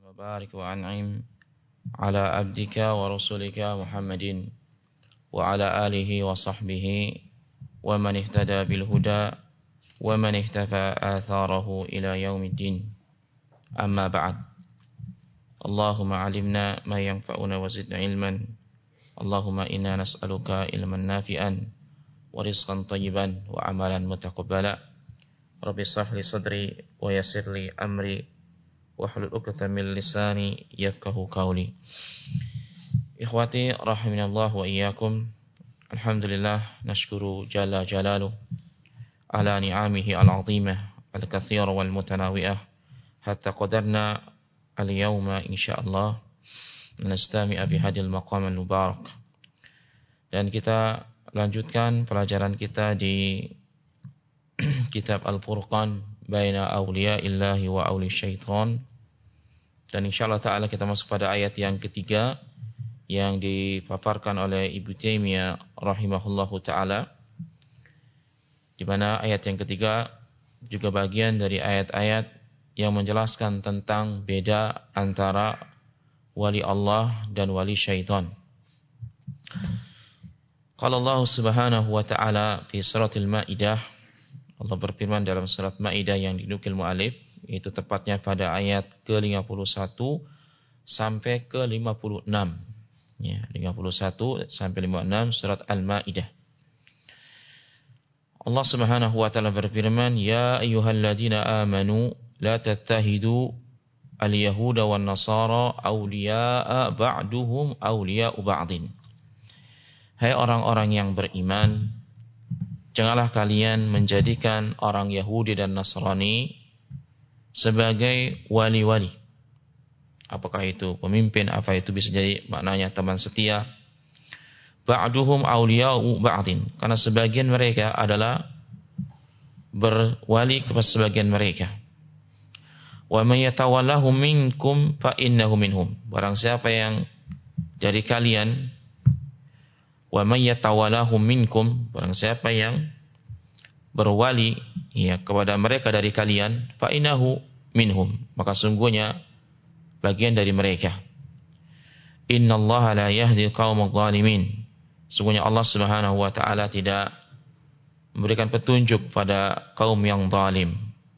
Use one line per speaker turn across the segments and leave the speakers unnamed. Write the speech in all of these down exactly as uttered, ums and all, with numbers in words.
وبارك وأنعم على عبدك ورسولك محمد وعلى آله وصحبه ومن اهتدى بالهدى ومن اهتفى آثاره إلى يوم الدين. أما بعد. اللهم علمنا ما ينفعنا وزدنا علما. اللهم إنا نسألك علما نافعا ورزقا طيبا وعملا متقبلا. رب اشرح لي صدري ويسر لي أمري wahlul 'uqdatam min lisani yafqahu qawli. Ikhwati rahiminallah wa iyyakum. Alhamdulillah nashkuru jalla jalaluh ala ni'amihi al-'azimah al-katsirah wal mutanawi'ah hatta qadarna al-yawma insyaallah nastami'a bi hadil maqam al-mubarak. Dan kita lanjutkan pelajaran kita di kitab Al-Furqan baina awliya'illahi wa awli syaitan. Dan insyaallah ta'ala kita masuk pada ayat yang ketiga yang dipaparkan oleh Ibnu Taimiyah rahimahullahu ta'ala, di mana ayat yang ketiga juga bagian dari ayat-ayat yang menjelaskan tentang beda antara wali Allah dan wali syaitan. Qala Allah subhanahu wa ta'ala fi suratil Maidah, Allah berfirman dalam surat Maidah yang dinukil mu'alif, itu tepatnya pada ayat ke lima puluh satu sampai ke lima puluh enam. Ya, lima puluh satu sampai lima puluh enam surat Al-Maidah. Allah Subhanahu wa taala berfirman, "Ya ayyuhalladzina amanu la tattahidu al-yahuda wan nasara awliya'a ba'duhum awliya'u ba'din." Hai orang-orang yang beriman, janganlah kalian menjadikan orang Yahudi dan Nasrani sebagai wali-wali. Apakah itu pemimpin, apa itu bisa jadi maknanya teman setia. Ba'duhum awliya'u ba'din, karena sebagian mereka adalah berwali kepada sebagian mereka. Wa may yatawallahu minkum fa innahu minhum. Barang siapa yang dari kalian, wa may yatawallahu minkum, barang siapa yang berwali ya kepada mereka dari kalian, fa innahu minhum, maka sungguhnya bagian dari mereka. Innallaha la yahdi qaumadh dhalimin. Sungguhnya Allah Subhanahu wa taala tidak memberikan petunjuk pada kaum yang zalim.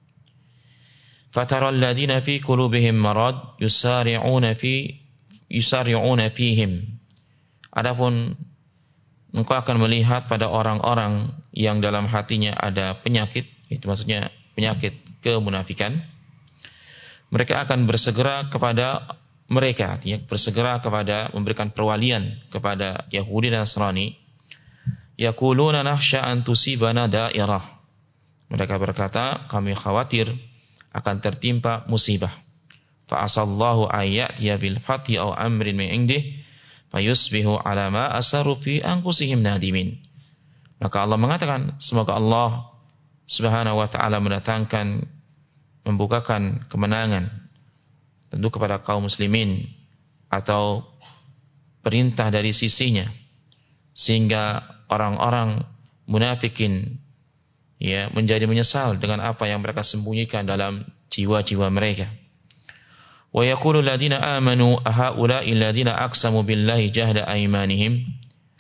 Fataral ladzina fi qulubihim marad yusari'una fi yusari'una fihim. Adapun engkau akan melihat pada orang-orang yang dalam hatinya ada penyakit, itu maksudnya penyakit kemunafikan, mereka akan bersegera kepada mereka, artinya bersegera kepada memberikan perwalian kepada Yahudi dan Nasrani. Yaquluna nakhsha an tusibana dairah. Mereka berkata, kami khawatir akan tertimpa musibah. Fa asallahu ayyatiya bil fathi aw amrin min indih fayusbihu ala ma asaru fi anfusihim nadimin. Maka Allah mengatakan, semoga Allah Subhanahu wa taala mendatangkan, membukakan kemenangan tentu kepada kaum muslimin atau perintah dari sisinya, sehingga orang-orang munafikin ya menjadi menyesal dengan apa yang mereka sembunyikan dalam jiwa-jiwa mereka. Wa yaqulu alladziina aamanu ahaula'i alladziina aqsamu billahi jahda aymanihim.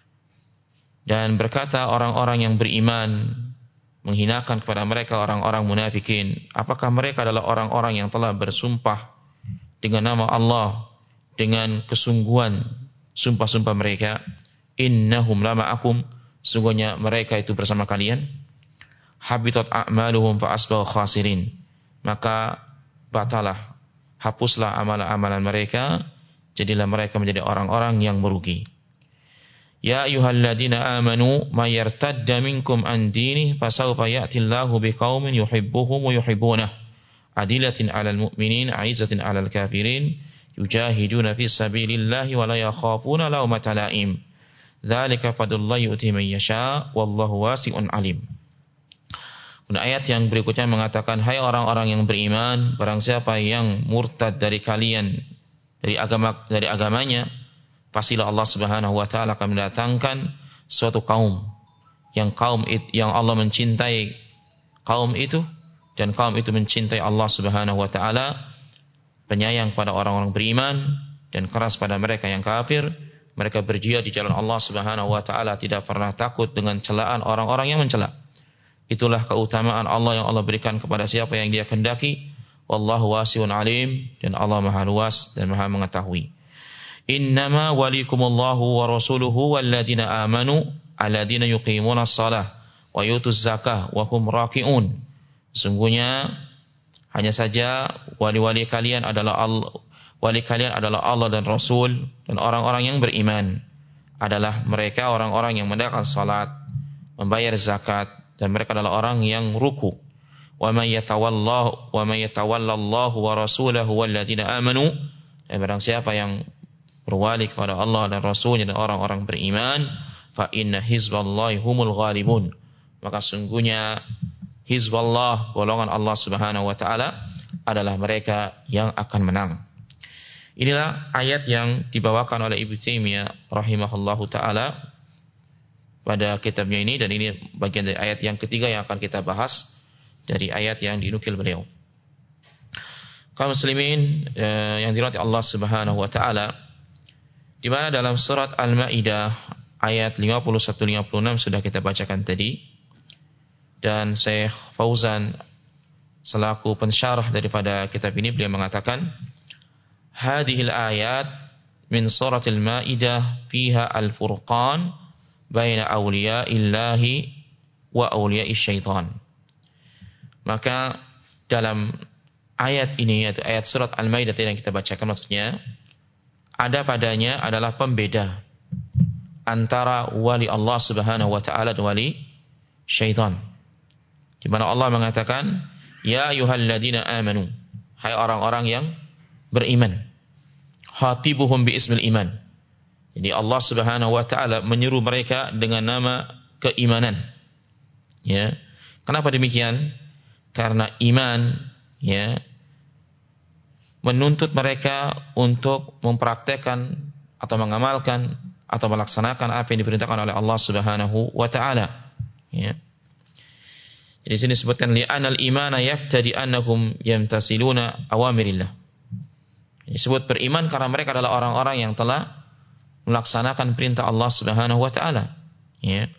Dan berkata orang-orang yang beriman menghinakan kepada mereka orang-orang munafikin, apakah mereka adalah orang-orang yang telah bersumpah dengan nama Allah dengan kesungguhan sumpah-sumpah mereka, innahum lama'akum, sungguhnya mereka itu bersama kalian, habitat a'maluhum fa asbahu khasirin, maka batalah, hapuslah amalan-amalan mereka, jadilah mereka menjadi orang-orang yang merugi. Ya ayyuhalladzina amanu may yartadda minkum an dinihi fasawfa ya'tillahu biqaumin yuhibbuhum wa yuhibbunah adillatin 'alal mu'minin 'izzatin 'alal kafirin yujahiduna fi sabilillahi wa la yakhafuna lawmata la'im dzalika fadlullahi yu'tihi man yasha wallahu wasi'un 'alim. Dan ayat yang berikutnya mengatakan, hai orang-orang yang beriman, barang siapa yang murtad dari kalian dari agama dari agamanya, pastilah Allah Subhanahu wa taala akan mendatangkan suatu kaum yang kaum it, yang Allah mencintai kaum itu dan kaum itu mencintai Allah Subhanahu wa taala, penyayang pada orang-orang beriman dan keras pada mereka yang kafir. Mereka berjihad di jalan Allah Subhanahu wa taala, tidak pernah takut dengan celaan orang-orang yang mencela. Itulah keutamaan Allah yang Allah berikan kepada siapa yang Dia kehendaki. Wallahu wasi'un alim, dan Allah Maha luas dan Maha mengetahui. Innama walikumullahu wa rasuluhu walladzina amanu alladzina yuqimuna shalah wa yutuz zakah wa hum raki'un. Sungguhnya hanya saja wali-wali kalian adalah Allah, wali kalian adalah Allah dan Rasul, dan orang-orang yang beriman adalah mereka orang-orang yang menegakkan salat, membayar zakat, dan mereka adalah orang yang ruku. Wa may yatawallahu wa may yatawallallahu wa rasulahu walladzina amanu, dan barang siapa yang berwali kepada Allah dan Rasulnya dan orang-orang beriman, fa inna hizballahi humul ghalibun, maka sungguhnya Hizballah, golongan Allah Subhanahu wa taala, adalah mereka yang akan menang. Inilah ayat yang dibawakan oleh Ibnu Taimiyah rahimahullahu taala pada kitabnya ini, dan ini bagian dari ayat yang ketiga yang akan kita bahas dari ayat yang dinukil beliau. Kaum muslimin eh, yang dirahmati Allah Subhanahu wa taala, di mana dalam surat Al-Maidah ayat lima puluh satu lima puluh enam sudah kita bacakan tadi. Dan Syekh Fauzan selaku pensyarah daripada kitab ini, beliau mengatakan, hadhil ayat min suratil Maidah fiha al-furqan baina awliya'illahi wa awliya'ish syaitan. Maka dalam ayat ini, yaitu ayat surat Al-Maidah yang kita bacakan, maksudnya ada padanya adalah pembeda antara wali Allah Subhanahu wa taala dan wali syaitan. Di mana Allah mengatakan, ya ayyuhalladzina amanu, hai orang-orang yang beriman, khatibuhum bi ismil iman. Jadi Allah Subhanahu wa taala menyeru mereka dengan nama keimanan. Ya. Kenapa demikian? Karena iman ya menuntut mereka untuk mempraktekkan atau mengamalkan atau melaksanakan apa yang diperintahkan oleh Allah Subhanahu wa taala. Ya. Di sini disebutkan li'anal imana yaqtadi annahum yamtasiluna awamirillah. Disebut beriman karena mereka adalah orang-orang yang telah melaksanakan perintah Allah Subhanahu wa taala. Ya.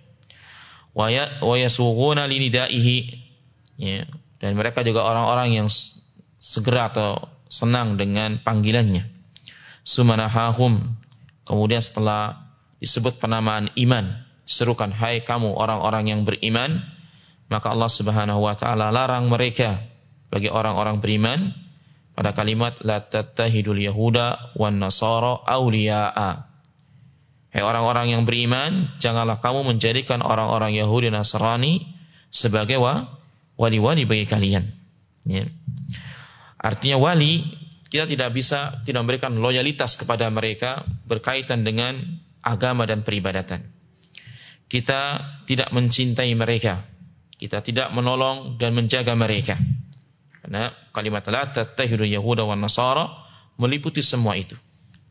Wa yasughuna linidaihi. Ya. Dan mereka juga orang-orang yang segera atau senang dengan panggilannya. Sumanahahum. Kemudian setelah disebut penamaan iman, serukan hai kamu orang-orang yang beriman, maka Allah Subhanahu wa taala larang mereka bagi orang-orang beriman pada kalimat la tattahidul yahuda wan nasara auliya'a. Hai orang-orang yang beriman, janganlah kamu menjadikan orang-orang Yahudi dan Nasrani sebagai wali-wali bagi kalian. Ya. Artinya wali, kita tidak bisa tidak memberikan loyalitas kepada mereka berkaitan dengan agama dan peribadatan. Kita tidak mencintai mereka. Kita tidak menolong dan menjaga mereka. Karena kalimat la tattahidu yahuda wan nasara meliputi semua itu.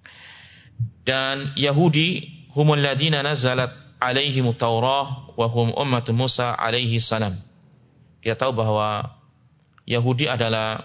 Dan Yahudi humul ladina nazalat alaihimut Taurah wa hum ummatu Musa alaihi salam. Kita tahu bahwa Yahudi adalah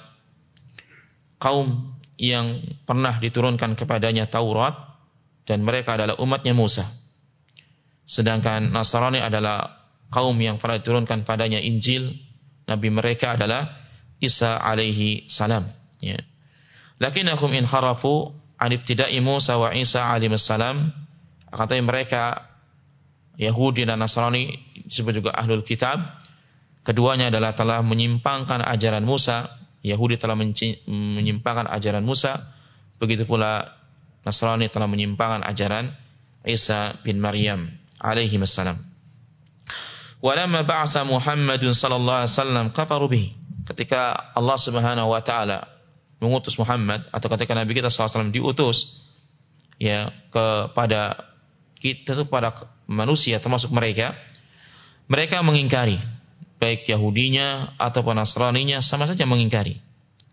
kaum yang pernah diturunkan kepadanya Taurat dan mereka adalah umatnya Musa. Sedangkan Nasrani adalah kaum yang pernah diturunkan padanya Injil, nabi mereka adalah Isa alaihi salam. Ya. Lakinnakum in harafu an ibtida'i Musa wa Isa alaihi salam, akan tetapi mereka Yahudi dan Nasrani disebut juga ahlul kitab, keduanya adalah telah menyimpangkan ajaran Musa. Yahudi telah menyimpangkan ajaran Musa, begitu pula Nasrani telah menyimpangkan ajaran Isa bin Maryam alaihi salam. Walamma ba'asa Muhammadun sallallahu alaihi wasallam kafaru bihi. Ketika Allah Subhanahu wa taala mengutus Muhammad, atau ketika Nabi kita sallallahu alaihi wasallam diutus ya kepada kita, kepada manusia termasuk mereka, mereka mengingkari, baik Yahudinya ataupun Nasraninya sama saja mengingkari.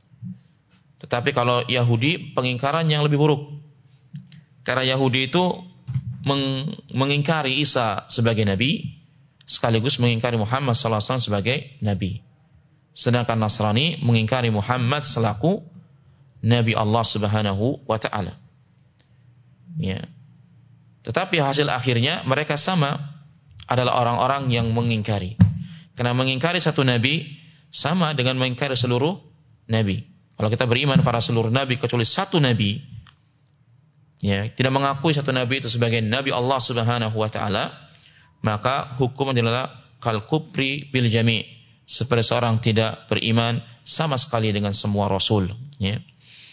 Tetapi kalau Yahudi, pengingkaran yang lebih buruk. Karena Yahudi itu meng- mengingkari Isa sebagai nabi, sekaligus mengingkari Muhammad sallallahu alaihi wasallam sebagai nabi. Sedangkan Nasrani mengingkari Muhammad selaku nabi Allah Subhanahu wa taala. Ya. Tetapi hasil akhirnya mereka sama, adalah orang-orang yang mengingkari. Karena mengingkari satu nabi sama dengan mengingkari seluruh nabi. Kalau kita beriman pada seluruh nabi kecuali satu nabi, ya, tidak mengakui satu nabi itu sebagai nabi Allah Subhanahu wa taala, maka hukum adalah kal kufri bil jami', seperti seorang tidak beriman sama sekali dengan semua rasul, ya.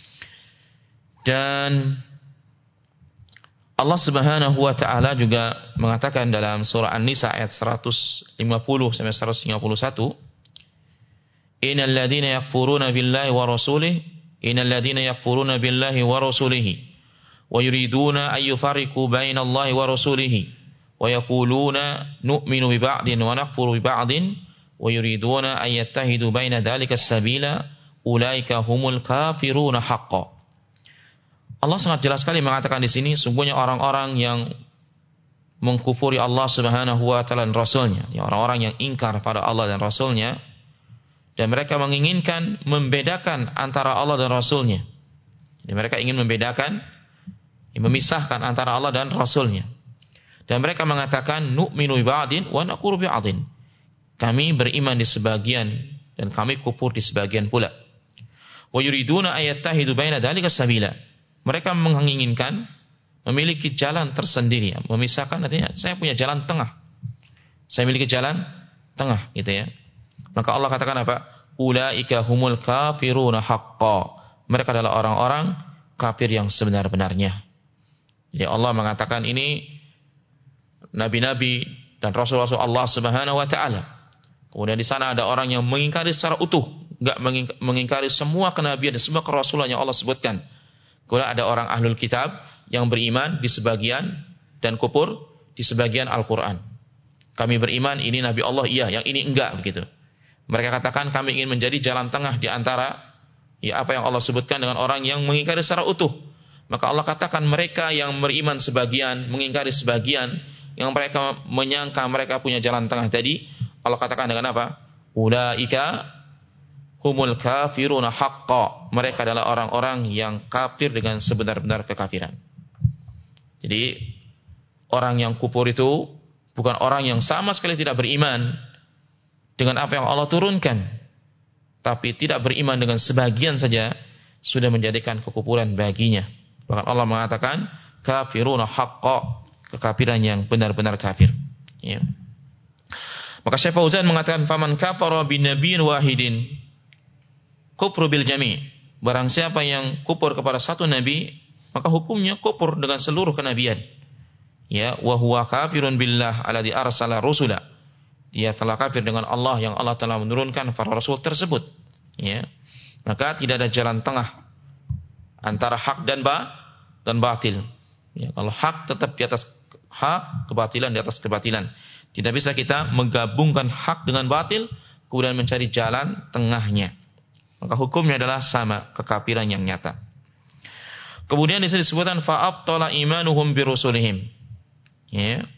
Dan Allah Subhanahu wa taala juga mengatakan dalam surah An-Nisa ayat seratus lima puluh sampai seratus lima puluh satu, Innal ladzina yakfuruna billahi wa rasulih innal ladzina yakfuruna billahi wa rasulihi wa yuriduna ay yufarriqu bainallahi wa rasulihi wa yaquluna nu'minu bi ba'din wa nakfuru bi ba'din wa yuriduna ay yattahidu baina dzalika as-sabila ulaika humul kafiruna haqqan. Allah sangat jelas sekali mengatakan di sini, sungguhnya orang-orang yang mengkufuri Allah Subhanahu wa taala dan rasulnya, ya, orang-orang yang ingkar pada Allah dan rasulnya, dan mereka menginginkan membedakan antara Allah dan rasulnya. Jadi mereka ingin membedakan, memisahkan antara Allah dan rasulnya. Dan mereka mengatakan nu'minu bi ba'din wa nakfuru bi ba'din. Kami beriman di sebagian dan kami kufur di sebagian pula. Wa yuriduna ayattahidu baina dzalika sabila. Mereka menginginkan memiliki jalan tersendiri, memisahkan, artinya saya punya jalan tengah. Saya memiliki jalan tengah, gitu ya. Maka Allah katakan apa? Ulaika humul kafiruna haqqan. Mereka adalah orang-orang kafir yang sebenar-benarnya. Jadi Allah mengatakan ini nabi-nabi dan rasul-rasul Allah Subhanahu wa taala. Kemudian di sana ada orang yang mengingkari secara utuh, enggak mengingkari semua kenabian dan semua kerasulan yang Allah sebutkan. Kemudian ada orang ahlul kitab yang beriman di sebagian dan kufur di sebagian Al-Qur'an. Kami beriman ini nabi Allah, iya, yang ini enggak, begitu. Mereka katakan kami ingin menjadi jalan tengah di antara ya apa yang Allah sebutkan dengan orang yang mengingkari secara utuh. Maka Allah katakan mereka yang beriman sebagian, mengingkari sebagian, yang mereka menyangka mereka punya jalan tengah tadi, Allah katakan dengan apa? Ulaika humul kafiruna haqqan. Mereka adalah orang-orang yang kafir dengan sebenar-benar kekafiran. Jadi orang yang kufur itu bukan orang yang sama sekali tidak beriman dengan apa yang Allah turunkan, tapi tidak beriman dengan sebagian saja sudah menjadikan kekufuran baginya. Bahkan Allah mengatakan kafiruna haqqan, kekafiran yang benar-benar kafir, ya. Maka Syekh Fauzan mengatakan faman kafara binabiyyin wahidin kufru bil jami'. Barang siapa yang kufur kepada satu nabi, maka hukumnya kufur dengan seluruh kenabian. Ya, wa huwa kafirun billah alladzi arsala rusula. Dia telah kafir dengan Allah yang Allah telah menurunkan para rasul tersebut. Ya. Maka tidak ada jalan tengah antara hak dan ba dan batil. Ya, kalau hak tetap di atas hak, kebatilan di atas kebatilan. Tidak bisa kita menggabungkan hak dengan batil kemudian mencari jalan tengahnya. Maka hukumnya adalah sama, kekafiran yang nyata. Kemudian di sini disebutkan fa'aftala imanuhum birusulihim. Ya.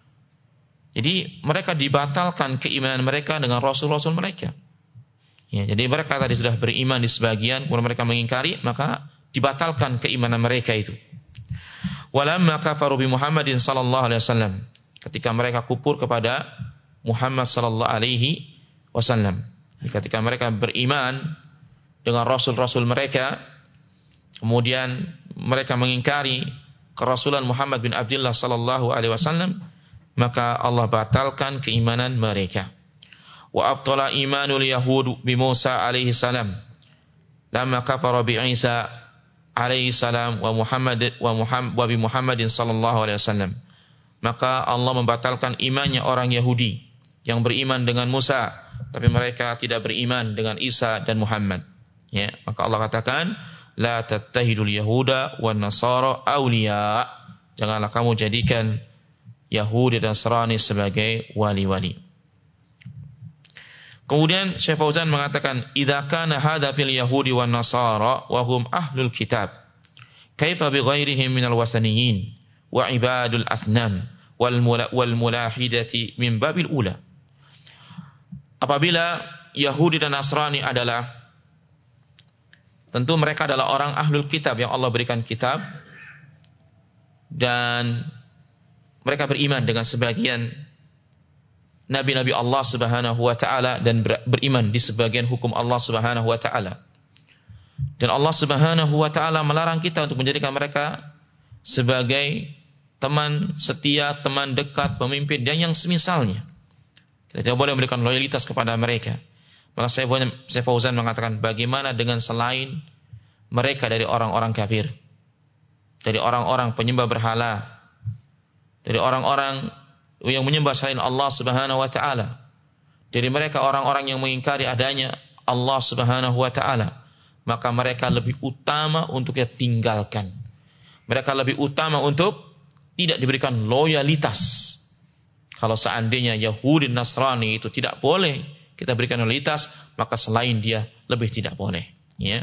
Jadi mereka dibatalkan keimanan mereka dengan rasul-rasul mereka. Ya, jadi mereka tadi sudah beriman di sebagian, kemudian mereka mengingkari, maka dibatalkan keimanan mereka itu. Walamma kafaru bi Muhammadin sallallahu alaihi wasallam. Ketika mereka kufur kepada Muhammad sallallahu alaihi wasallam. Ketika mereka beriman dengan rasul-rasul mereka, kemudian mereka mengingkari kerasulan Muhammad bin Abdullah sallallahu alaihi wasallam, maka Allah batalkan keimanan mereka. Wa abtala imanul yahud bi Musa alaihi salam lamma kafara bi Isa alaihi salam wa Muhammad wa Muhammad wa bi Muhammadin sallallahu alaihi wasallam. Maka Allah membatalkan imannya orang Yahudi yang beriman dengan Musa, tapi mereka tidak beriman dengan Isa dan Muhammad. Ya, maka Allah katakan la tattahidul yahuda wan nasara awliya. Janganlah kamu jadikan Yahudi dan Nasrani sebagai wali-wali. Kemudian Syekh Fauzan mengatakan, "Idza kana hadza fil yahudi wan nasara wa hum ahlul kitab, kaifa bi ghairihim minal wasaniyyin wa ibadul asnam wal wal mulahidati min babil ula." Apabila Yahudi dan Nasrani adalah tentu mereka adalah orang ahlul kitab yang Allah berikan kitab, dan mereka beriman dengan sebagian nabi-nabi Allah Subhanahu wa taala dan beriman di sebagian hukum Allah Subhanahu wa taala. Dan Allah Subhanahu wa taala melarang kita untuk menjadikan mereka sebagai teman setia, teman dekat, pemimpin dan yang semisalnya. Kita tidak boleh memberikan loyalitas kepada mereka. Maka saya Fauzan mengatakan, bagaimana dengan selain mereka dari orang-orang kafir, dari orang-orang penyembah berhala, dari orang-orang yang menyembah selain Allah Subhanahu wa taala, dari mereka orang-orang yang mengingkari adanya Allah Subhanahu wa taala, maka mereka lebih utama untuk kita tinggalkan. Mereka lebih utama untuk tidak diberikan loyalitas. Kalau seandainya Yahudi Nasrani itu tidak boleh kita berikan loyalitas, maka selain dia lebih tidak boleh. Ya.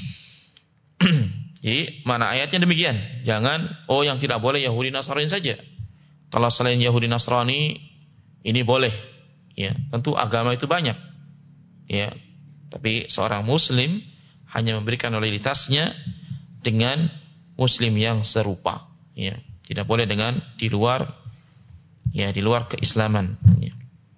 Jadi mana ayatnya demikian? Jangan, oh yang tidak boleh Yahudi Nasrani saja. Kalau selain Yahudi Nasrani ini boleh. Ya, tentu agama itu banyak. Ya, tapi seorang Muslim hanya memberikan loyalitasnya dengan Muslim yang serupa. Ya, tidak boleh dengan di luar, ya di luar keislaman. Ya.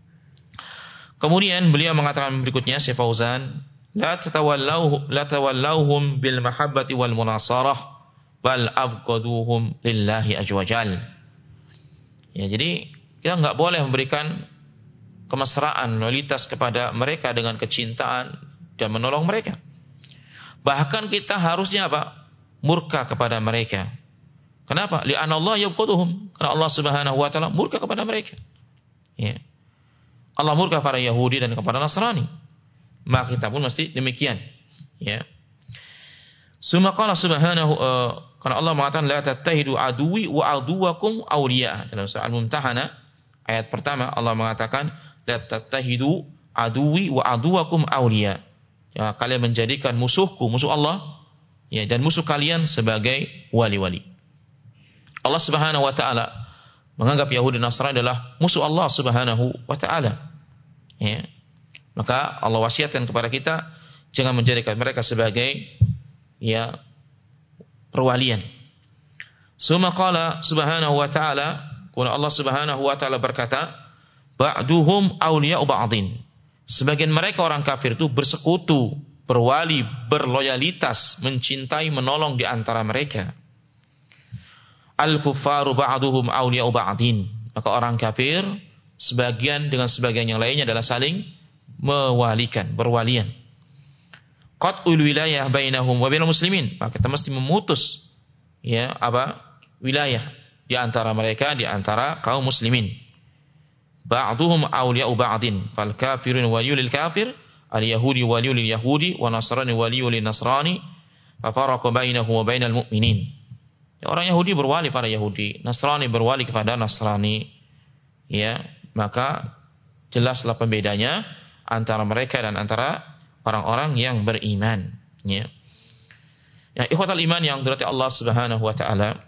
Kemudian beliau mengatakan berikutnya, Syekh Fauzan, la tatawallahu la tawallahum bil mahabbati wal munasarah bal afqaduhum lillahi ajwajal. Ya, jadi kita enggak boleh memberikan kemesraan, loyalitas kepada mereka dengan kecintaan dan menolong mereka. Bahkan kita harusnya apa? Murka kepada mereka. Kenapa? Li'anna Allah yabghaduhum. Karena Allah Subhanahu wa taala murka kepada mereka. Ya. Allah murka kepada Yahudi dan kepada Nasrani. Maka kita pun mesti demikian. Ya. Summa qala subhanahu uh, karena Allah mengatakan la tattahidu aduwi wa aduwakum awliya. Dalam surah Al-Mumtahanah ayat pertama Allah mengatakan la tattahidu aduwi wa aduwakum awliya. Ya, kalian menjadikan musuhku, musuh Allah, ya, dan musuh kalian sebagai wali-wali. Allah Subhanahu wa taala menganggap Yahudi dan Nasrani adalah musuh Allah Subhanahu wa taala. Ya. Maka Allah wasiatkan kepada kita jangan menjadikan mereka sebagai ya perwalian. Suma qala Subhanahu wa taala, qala Allah Subhanahu wa taala berkata, ba'duhum awliya'u ba'din. Sebagian mereka orang kafir itu bersekutu, berwali, berloyalitas, mencintai, menolong di antara mereka. Al-kuffaru ba'duhum awliya'u ba'din. Maka orang kafir sebagian dengan sebagian yang lainnya adalah saling mewalikan, berwalian. Qat'ul wilayah bainahum wa bainal muslimin. Maka kita mesti memutus ya apa? Wilayah di antara mereka, di antara kaum muslimin. Ba'duhum awliya'u ba'din. Fal kafirun waliyul kafir, al yahudi waliyul yahudi, wa nasrani waliyul nasrani. Fa faraqa bainahum wa bainal mu'minin. Ya, orang Yahudi berwali pada Yahudi, Nasrani berwali kepada Nasrani. Ya, maka jelaslah pembedanya antara mereka dan antara orang-orang yang beriman. Ya. Ya, ikhwatal iman yang dirahmati Allah Subhanahu wa taala.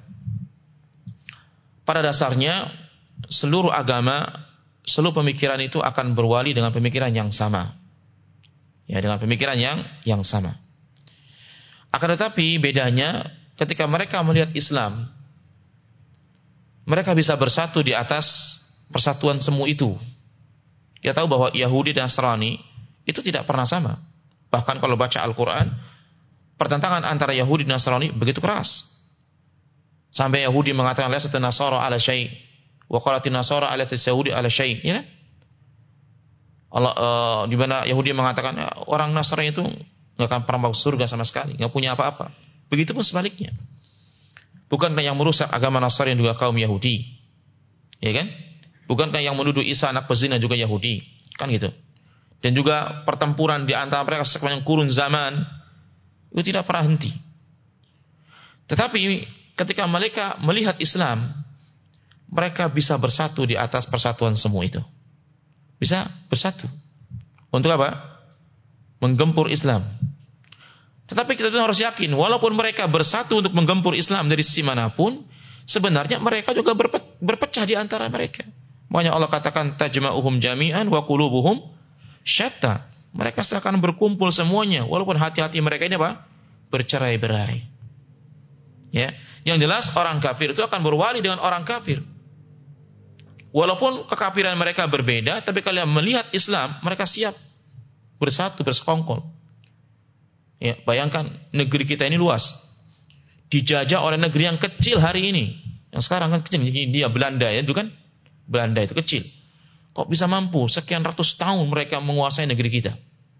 Pada dasarnya seluruh agama, seluruh pemikiran itu akan berwali dengan pemikiran yang sama. Ya, dengan pemikiran yang yang sama. Akan tetapi bedanya ketika mereka melihat Islam, mereka bisa bersatu di atas persatuan semu itu. Dia tahu bahwa Yahudi dan Nasrani itu tidak pernah sama. Bahkan kalau baca Al-Quran, pertentangan antara Yahudi dan Nasrani begitu keras. Sampai Yahudi mengatakan laysat an-nasara ala syai' wa qalat an-nasara ala Yahudi ala syai', ya. Allah uh, di mana Yahudi mengatakan orang Nasrani itu enggak akan pernah masuk surga sama sekali, enggak punya apa-apa. Begitupun sebaliknya. Bukankah yang merusak agama Nasrani juga kaum Yahudi? Ya kan? Bukankah yang menuduh Isa anak pezina juga Yahudi? Kan gitu. Dan juga pertempuran di antara mereka sepanjang kurun zaman itu tidak pernah henti. Tetapi ketika mereka melihat Islam, mereka bisa bersatu di atas persatuan semua itu. Bisa bersatu. Untuk apa? Menggempur Islam. Tetapi kita harus yakin, walaupun mereka bersatu untuk menggempur Islam dari sisi manapun, sebenarnya mereka juga berpe- berpecah di antara mereka. Makanya Allah katakan tajma'uhum jami'an wa qulubuhum syatta. Mereka akan berkumpul semuanya, walaupun hati-hati mereka ini apa? bercerai-berai. Ya, yang jelas orang kafir itu akan berwali dengan orang kafir. Walaupun kekafiran mereka berbeda, tapi kalau melihat Islam, mereka siap bersatu, bersekongkol. Ya, bayangkan negeri kita ini luas, dijajah oleh negeri yang kecil hari ini. Yang sekarang kan kecil, dia Belanda ya, itu kan Belanda itu kecil. Kok bisa mampu sekian ratus tahun mereka menguasai negeri kita?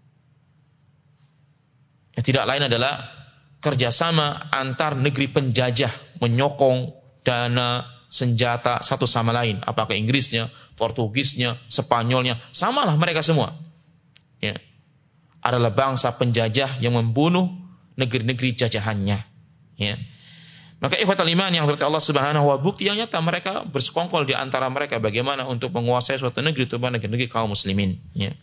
Ya, tidak lain adalah kerjasama antar negeri penjajah menyokong dana senjata satu sama lain. Apakah Inggrisnya, Portugisnya, Spanyolnya, samalah mereka semua. Ya, adalah bangsa penjajah yang membunuh negeri-negeri jajahannya. Ya. Maka ikhwatal iman yang berarti Allah Subhanahu wa bukti yang nyata mereka bersekongkol di antara mereka bagaimana untuk menguasai suatu negeri, terutama negeri-negeri kaum muslimin. Ya.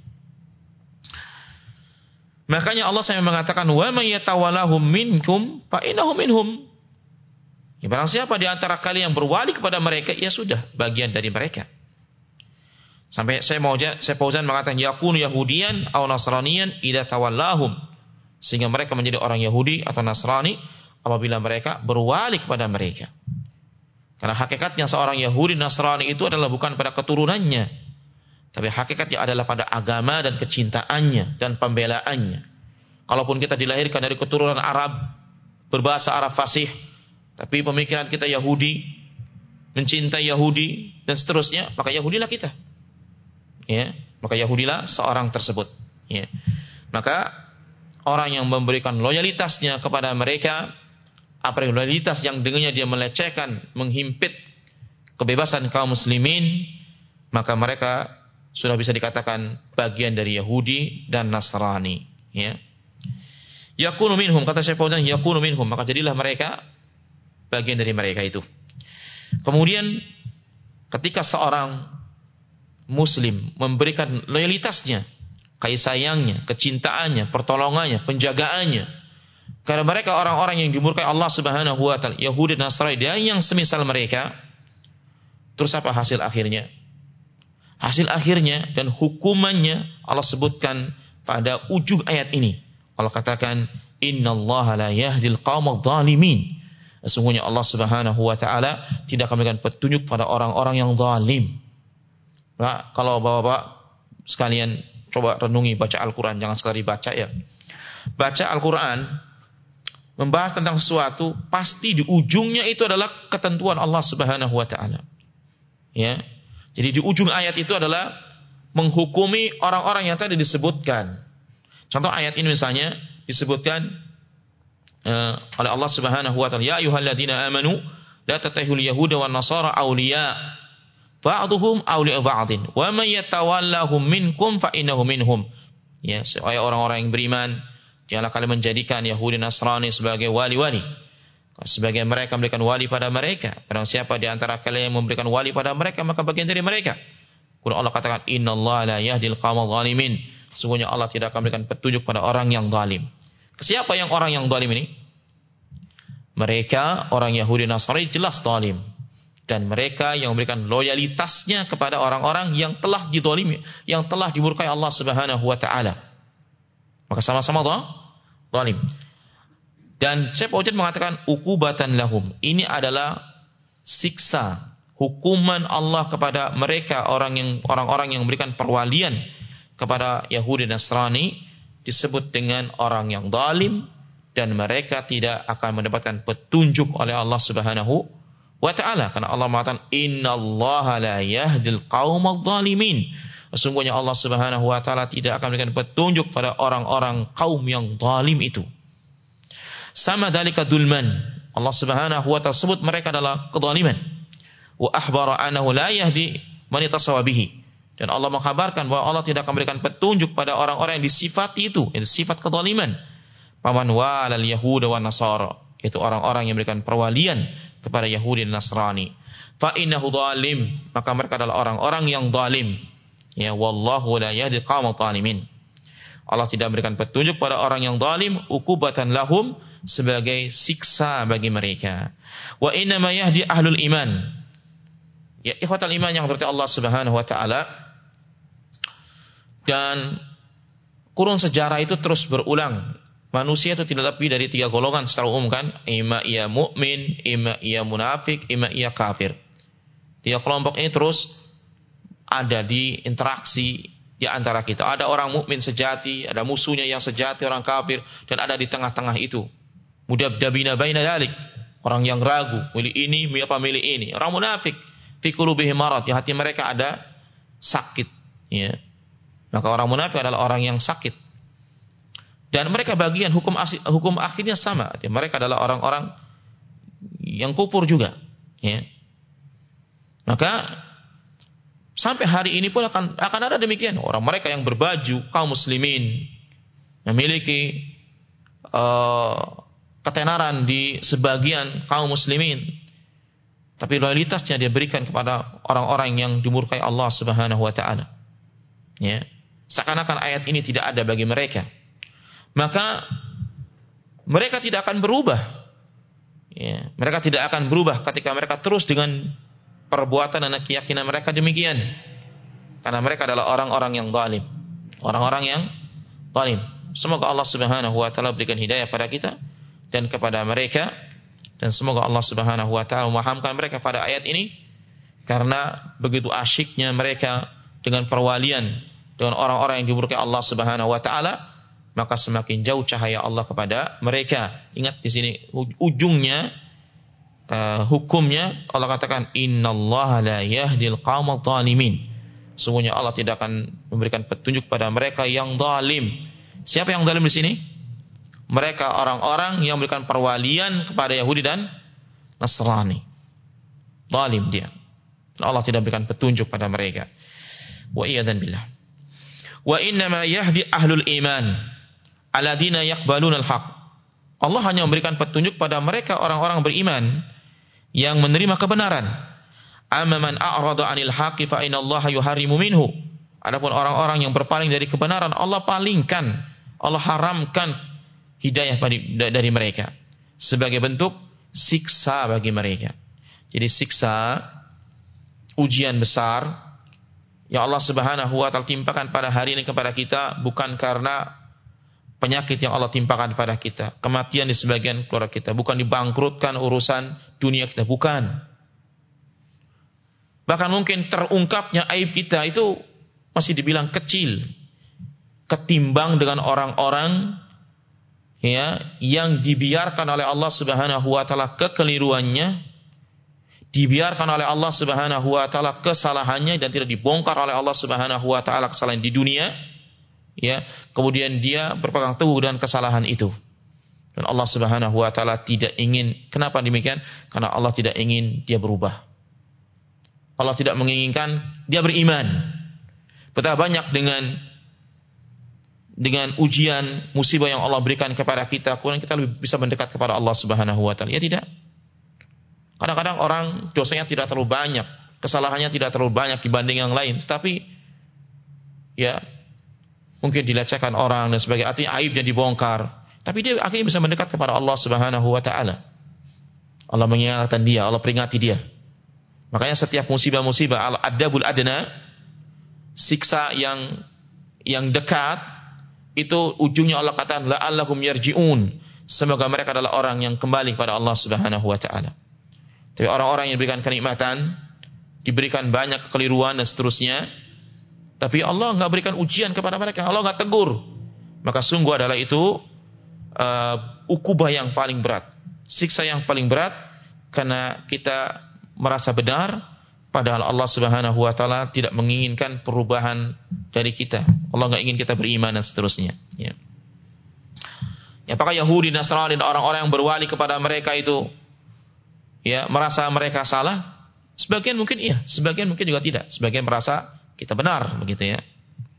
Makanya Allah saya mengatakan wa may yatawallahum minkum fa innahu minhum. Ya, barang siapa di antara kalian yang berwali kepada mereka, ya sudah bagian dari mereka. Sampai saya mau saya Fauzan mengatakan yakunu yahudiyan aw nasraniyan idza tawallahum, sehingga mereka menjadi orang Yahudi atau Nasrani apabila mereka berwali kepada mereka. Karena hakikatnya seorang Yahudi Nasrani itu adalah bukan pada keturunannya, tapi hakikatnya adalah pada agama dan kecintaannya dan pembelaannya. Kalaupun kita dilahirkan dari keturunan Arab, berbahasa Arab fasih, tapi pemikiran kita Yahudi, mencintai Yahudi dan seterusnya, maka Yahudilah kita. Ya, maka Yahudilah seorang tersebut. Ya. Maka orang yang memberikan loyalitasnya kepada mereka, apa loyalitas yang dengannya dia melecehkan, menghimpit kebebasan kaum muslimin, maka mereka sudah bisa dikatakan bagian dari Yahudi dan Nasrani. Ya. Yakunu minhum, kata Syekh Fauzan, yakunu minhum, maka jadilah mereka bagian dari mereka itu. Kemudian ketika seorang Muslim memberikan loyalitasnya, kasih sayangnya, kecintaannya, pertolongannya, penjagaannya, karena mereka orang-orang yang dimurkai Allah Subhanahu wa taala, Yahudi dan Nasrani dan yang semisal mereka, terus apa hasil akhirnya? Hasil akhirnya dan hukumannya Allah sebutkan pada ujung ayat ini. Allah katakan, innallaha la yahdil qaumadh dhalimin. Sesungguhnya Allah Subhanahu wa taala tidak akan memberikan petunjuk pada orang-orang yang zalim. Nah, kalau bapak-bapak sekalian coba renungi, baca Al-Quran, jangan sekali baca ya. Baca Al-Quran, membahas tentang sesuatu, pasti di ujungnya itu adalah ketentuan Allah Subhanahu wa taala. Ya. Jadi di ujung ayat itu adalah menghukumi orang-orang yang tadi disebutkan. Contoh ayat ini misalnya disebutkan uh, oleh Allah Subhanahu wa taala, ya ayyuhalladzina amanu la tattakhidul yahuda wan nasara awliya ba'duhum awliya ba'din wa may yatawallahum minkum fa innahu minhum. Ya, supaya orang-orang yang beriman, janganlah kalian menjadikan Yahudi Nasrani sebagai wali-wali. Sebagian mereka memberikan wali pada mereka. Barang siapa di antara kalian yang memberikan wali pada mereka, maka bagian dari mereka. Kemudian Allah katakan, innallaha la yahdil qaumadh dhalimin. Sesungguhnya Allah tidak akan memberikan petunjuk pada orang yang zalim. Siapa yang orang yang zalim ini? Mereka orang Yahudi Nasrani jelas zalim. Dan mereka yang memberikan loyalitasnya kepada orang-orang yang telah dizalimi, yang telah dimurkai Allah Subhanahu wa taala. Maka sama-sama zalim. Dan Syekh Fauzan mengatakan uqubatan lahum. Ini adalah siksa, hukuman Allah kepada mereka orang yang orang-orang yang memberikan perwalian kepada Yahudi dan Nasrani, disebut dengan orang yang zalim dan mereka tidak akan mendapatkan petunjuk oleh Allah Subhanahu wa ta'ala, karena Allah mengatakan innallaha la yahdil qaumadh dhalimin. Sesungguhnya Allah Subhanahu wa taala tidak akan memberikan petunjuk pada orang-orang kaum yang zalim itu. Sama dalika dzulman. Allah Subhanahu wa taala sebut mereka adalah kezaliman. Wa akhbara annahu la yahdi man yatasawa bihi. Dan Allah mengkabarkan bahwa Allah tidak akan memberikan petunjuk pada orang-orang yang disifati itu, itu sifat kezaliman. Paman walal yahuda wan nasara, itu orang-orang yang memberikan perwalian kepada Yahudi dan Nasrani. Fa innahu dhalim, maka mereka adalah orang-orang yang zalim. Ya, wallahu la yahdil qaumadh dhalimin. Allah tidak memberikan petunjuk pada orang yang zalim, uqubatan lahum, sebagai siksa bagi mereka. Wa inna ma yahdi ahlul iman. Ya, ikhwatal iman yang berarti Allah Subhanahu wa taala. Dan kurun sejarah itu terus berulang manusia itu tidak lebih dari tiga golongan secara umum kan, ima ia mukmin, ima ia munafik, ima ia kafir. Tiga kelompok ini terus ada di interaksi di antara kita. Ada orang mukmin sejati, ada musuhnya yang sejati orang kafir, dan ada di tengah-tengah itu. Mudabdabina baina dzalik, orang yang ragu, milih ini, milih apa milih ini. Orang munafik, fi qulubihim marad, di hati mereka ada sakit, ya. Maka orang munafik adalah orang yang sakit. Dan mereka bagian hukum asli, hukum akhirnya sama. Mereka adalah orang-orang yang kufur juga, ya. Maka sampai hari ini pun akan akan ada demikian orang mereka yang berbaju kaum muslimin, memiliki uh, ketenaran di sebagian kaum muslimin, tapi loyalitasnya dia berikan kepada orang-orang yang dimurkai Allah Subhanahu wa taala. Ya. Seakan-akan ayat ini tidak ada bagi mereka. Maka mereka tidak akan berubah. Ya, mereka tidak akan berubah ketika mereka terus dengan perbuatan dan keyakinan mereka demikian. Karena mereka adalah orang-orang yang zalim. Orang-orang yang zalim. Semoga Allah Subhanahu wa taala berikan hidayah pada kita dan kepada mereka, dan semoga Allah Subhanahu wa taala memahamkan mereka pada ayat ini, karena begitu asyiknya mereka dengan perwalian dengan orang-orang yang dimurkai Allah Subhanahu wa taala, maka semakin jauh cahaya Allah kepada mereka. Ingat di sini ujungnya uh, hukumnya Allah katakan innallaha la yahdil qaumadh dhalimin. Sesungguhnya Allah tidak akan memberikan petunjuk pada mereka yang zalim. Siapa yang zalim di sini? Mereka orang-orang yang memberikan perwalian kepada Yahudi dan Nasrani. Zalim dia. Dan Allah tidak memberikan petunjuk pada mereka. Wa iyadzan billah. Wa innama yahdi ahlul iman alladina yaqbaluna al-haq. Allah hanya memberikan petunjuk pada mereka orang-orang beriman yang menerima kebenaran. Amma man a'rada 'anil haqqi fa innallaha yuharrimu minhu. Adapun orang-orang yang berpaling dari kebenaran, Allah palingkan, Allah haramkan hidayah dari mereka sebagai bentuk siksa bagi mereka. Jadi siksa, ujian besar yang Allah Subhanahu wa taala timpakan pada hari ini kepada kita bukan karena penyakit yang Allah timpakan pada kita, kematian di sebagian keluarga kita, bukan dibangkrutkan urusan dunia kita, bukan. Bahkan mungkin terungkapnya aib kita itu masih dibilang kecil ketimbang dengan orang-orang ya yang dibiarkan oleh Allah Subhanahu wa taala kekeliruannya, dibiarkan oleh Allah Subhanahu wa taala kesalahannya dan tidak dibongkar oleh Allah Subhanahu wa taala kesalahan di dunia, ya, kemudian dia berpegang teguh dengan kesalahan itu. Dan Allah Subhanahu wa taala tidak ingin, kenapa demikian? Karena Allah tidak ingin dia berubah. Allah tidak menginginkan dia beriman. Betapa banyak dengan dengan ujian, musibah yang Allah berikan kepada kita, kemudian kita lebih bisa mendekat kepada Allah Subhanahu wa taala. Ya tidak. Kadang-kadang orang dosanya tidak terlalu banyak, kesalahannya tidak terlalu banyak dibanding yang lain, tetapi ya mungkin dilecehkan orang dan sebagainya, artinya aibnya dibongkar, tapi dia akhirnya bisa mendekat kepada Allah Subhanahu wa taala. Allah mengingatkan dia, Allah peringati dia. Makanya setiap musibah-musibah al-adabul adna, siksa yang yang dekat, itu ujungnya Allah katakan la'allahum yarji'un, semoga mereka adalah orang yang kembali kepada Allah Subhanahu wa taala. Tapi orang-orang yang diberikan kenikmatan, diberikan banyak kekeliruan dan seterusnya, tapi Allah enggak berikan ujian kepada mereka, Allah enggak tegur, maka sungguh adalah itu uh, ukubah yang paling berat, siksa yang paling berat, karena kita merasa benar padahal Allah Subhanahu wa taala tidak menginginkan perubahan dari kita. Allah enggak ingin kita beriman dan seterusnya, ya. Ya, apakah Yahudi, Nasrani dan orang-orang yang berwali kepada mereka itu ya merasa mereka salah? Sebagian mungkin iya, sebagian mungkin juga tidak. Sebagian merasa kita benar, begitu ya.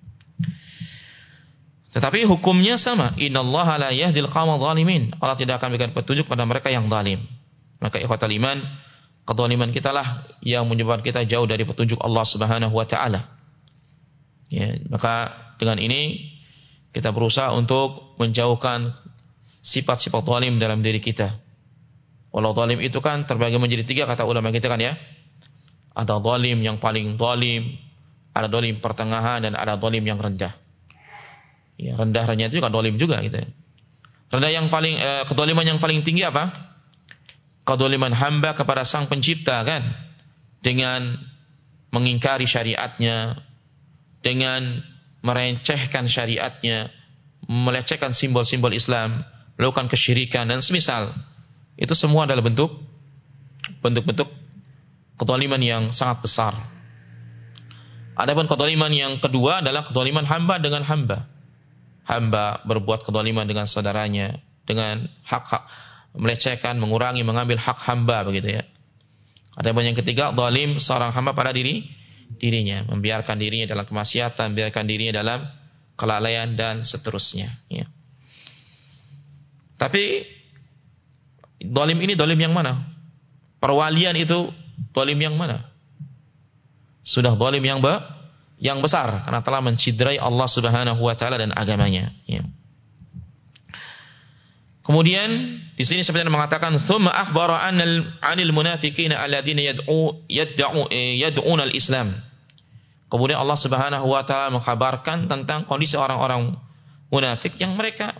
Tetapi hukumnya sama. Innallaha la yahdil qaumadh dhalimin. Allah tidak akan berikan petunjuk pada mereka yang zalim. Maka ikhwatal iman, kezaliman kita lah yang menyebabkan kita jauh dari petunjuk Allah Subhanahu wa taala. Ya, maka dengan ini kita berusaha untuk menjauhkan sifat-sifat zalim dalam diri kita. Walau zalim itu kan terbagi menjadi tiga kata ulama kita kan ya. Ada zalim yang paling zalim, ada zalim pertengahan, dan ada zalim yang rendah. Ya, rendah-rendah itu kan zalim juga gitu ya. Rendah yang paling eh, kedzaliman yang paling tinggi apa? Kedzaliman hamba kepada Sang Pencipta, kan? Dengan mengingkari syariatnya, dengan merecehkan syariatnya, melecehkan simbol-simbol Islam, melakukan kesyirikan dan semisal. Itu semua adalah bentuk bentuk-bentuk kedzaliman yang sangat besar. Adapun kedzaliman yang kedua adalah kedzaliman hamba dengan hamba. Hamba berbuat kedzaliman dengan saudaranya, dengan hak-hak, melecehkan, mengurangi, mengambil hak hamba, begitu ya. Adapun yang ketiga, zalim seorang hamba pada diri dirinya, membiarkan dirinya dalam kemaksiatan, membiarkan dirinya dalam kelalaian dan seterusnya, ya. Tapi zalim ini zalim yang mana? Perwalian itu zalim yang mana? Sudah zalim yang be, yang besar karena telah mencidrai Allah Subhanahu wa taala dan agamanya, ya. Kemudian di sini sebenarnya mengatakan tsumma akhbara 'anil 'anil munafiqina alladziina yad'u yad'u yad'una al-islam. Kemudian Allah Subhanahu wa taala mengkabarkan tentang kondisi orang-orang munafik yang mereka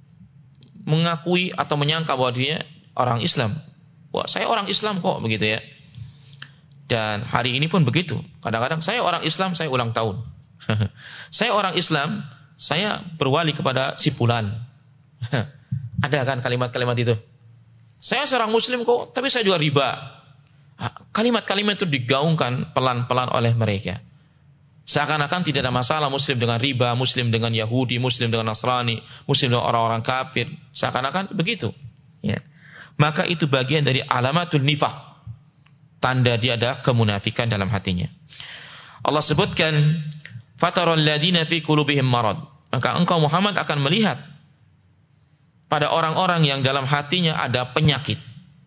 mengakui atau menyangka bahwa dia orang Islam. Wah, saya orang Islam kok, begitu ya. Dan hari ini pun begitu. Kadang-kadang saya orang Islam, saya ulang tahun. Saya orang Islam, saya berwali kepada si fulan. Ada kan kalimat-kalimat itu? Saya seorang muslim kok, tapi saya juga riba. Kalimat-kalimat itu digaungkan pelan-pelan oleh mereka. Seakan-akan tidak ada masalah muslim dengan riba, muslim dengan Yahudi, muslim dengan Nasrani, muslim dengan orang-orang kafir. Seakan-akan begitu, ya. Maka itu bagian dari alamatul nifaq, tanda dia ada kemunafikan dalam hatinya. Allah sebutkan, fataral ladina fi qulubihim marad. Maka engkau Muhammad akan melihat pada orang-orang yang dalam hatinya ada penyakit.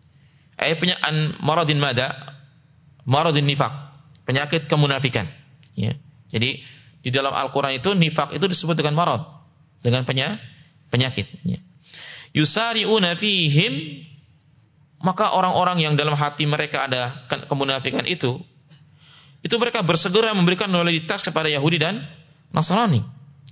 Ay penyakit maradin mada? Maradin nifaq, penyakit kemunafikan, ya. Jadi di dalam Al-Qur'an itu nifaq itu disebut dengan marad, dengan penyakit, ya. Yusari'una fihim, maka orang-orang yang dalam hati mereka ada kemunafikan itu, itu mereka bersegera memberikan loyalitas kepada Yahudi dan Nasrani.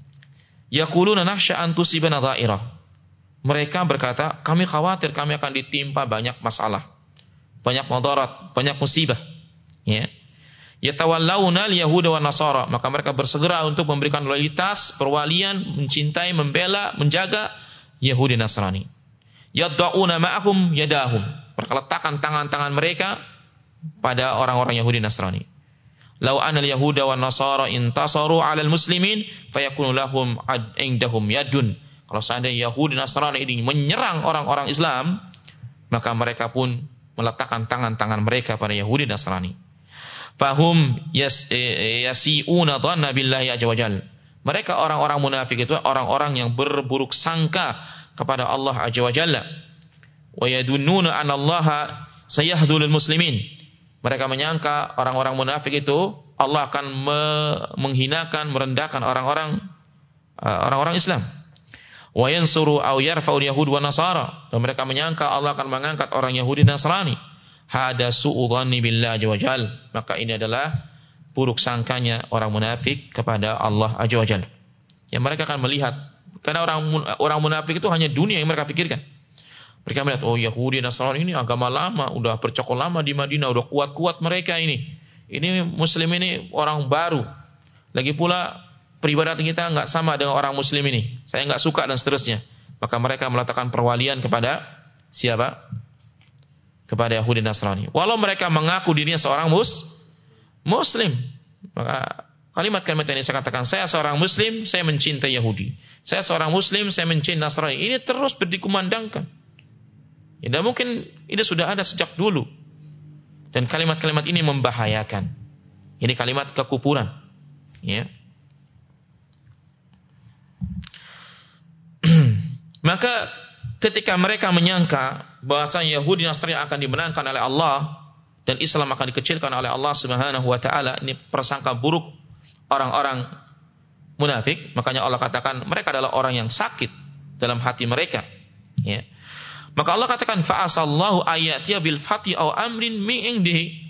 Yaquluna nakhsha an tusibana dha'irah. Mereka berkata, kami khawatir kami akan ditimpa banyak masalah, banyak mudarat, banyak musibah, ya. Yatawallawna al-yahuda wan nasara, maka mereka bersegera untuk memberikan loyalitas, perwalian, mencintai, membela, menjaga Yahudi Nasrani. Yadda'una ma'ahum yadahum, mereka letakkan tangan-tangan mereka pada orang-orang Yahudi Nasrani. Lau anal yahuda wan nasara intasaru 'alal muslimin fayakunu lahum 'indahum yadun. Kalau seandainya Yahudi Nasrani ini menyerang orang-orang Islam, maka mereka pun meletakkan tangan-tangan mereka pada Yahudi Nasrani. Fahum yas, yasi'una dhanna billahi azza wajal. Mereka orang-orang munafik itu orang-orang yang berburuk sangka kepada Allah azza wajalla. Wa yadunnuna anna Allah sayahdul muslimin. Mereka menyangka orang-orang munafik itu Allah akan me- menghinakan, merendahkan orang-orang uh, orang-orang Islam. Wa yansuru aw yarfa'ul yahud wa nasara. Dan mereka menyangka Allah akan mengangkat orang Yahudi dan Nasrani. Hada su'u dhanni billahi azza wajal. Maka ini adalah buruk sangkanya orang munafik kepada Allah azza wajal. Yang mereka akan melihat, karena orang orang munafik itu hanya dunia yang mereka pikirkan. Mereka melihat, oh Yahudi dan Nasrani ini agama lama, udah bercokol lama di Madinah, udah kuat-kuat mereka ini. Ini muslim ini orang baru. Lagi pula peribadatan kita enggak sama dengan orang muslim ini. Saya enggak suka dan seterusnya. Maka mereka meletakkan perwalian kepada siapa? Kepada Yahudi dan Nasrani. Walau mereka mengaku dirinya seorang mus, muslim. Maka kalimat-kalimat yang saya katakan, saya seorang muslim, saya mencintai Yahudi. Saya seorang muslim, saya mencintai Nasrani. Ini terus berdikumandangkan. Ya, dan mungkin ini sudah ada sejak dulu. Dan kalimat-kalimat ini membahayakan. Ini kalimat kekufuran. Ya. Maka ketika mereka menyangka bahwasanya Yahudi Nasrani akan dimenangkan oleh Allah dan Islam akan dikecilkan oleh Allah Subhanahu wa taala, ini prasangka buruk orang-orang munafik. Makanya Allah katakan mereka adalah orang yang sakit dalam hati mereka, ya. Maka Allah katakan fa'asallahu ayatiya bil fati aw amrin min indihi.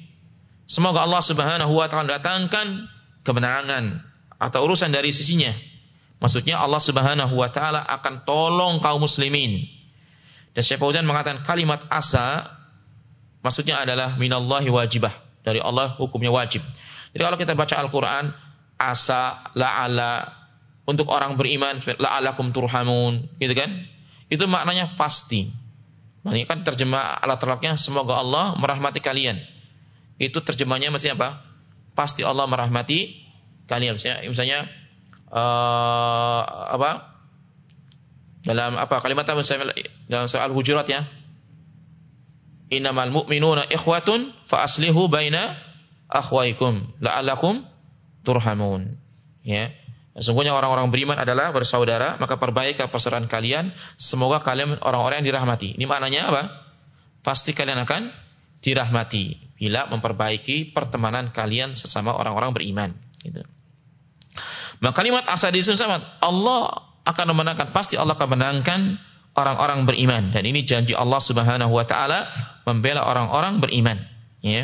Semoga Allah Subhanahu wa taala datangkan kemenangan atau urusan dari sisinya, Maksudnya Allah Subhanahu wa taala akan tolong kaum muslimin. Dan Syekh Fauzan mengatakan kalimat asa maksudnya adalah minallahi wajibah, dari Allah hukumnya wajib. Jadi kalau kita baca Al-Qur'an, asa, la'ala, untuk orang beriman, la'alakum turhamun, gitu kan? Itu maknanya pasti. Maknanya kan terjemah alat terlaknya semoga Allah merahmati kalian. Itu terjemahnya mesti apa? Pasti Allah merahmati kalian. Misalnya, misalnya uh, apa? Dalam apa kalimat misalnya dalam surah Al-Hujurat ya. Innamal mu'minuna ikhwatun fa aslihu baina akhwaikum la'allakum turhamun. Ya. Sesungguhnya orang-orang beriman adalah bersaudara, maka perbaiki persaudaraan kalian, semoga kalian orang-orang yang dirahmati. Ini maknanya apa? Pasti kalian akan dirahmati bila memperbaiki pertemanan kalian sesama orang-orang beriman. Gitu. Maka kalimat asa di sini sama, Allah akan memenangkan, pasti Allah akan menangkan orang-orang beriman. Dan ini janji Allah Subhanahu wa taala membela orang-orang beriman. Ya.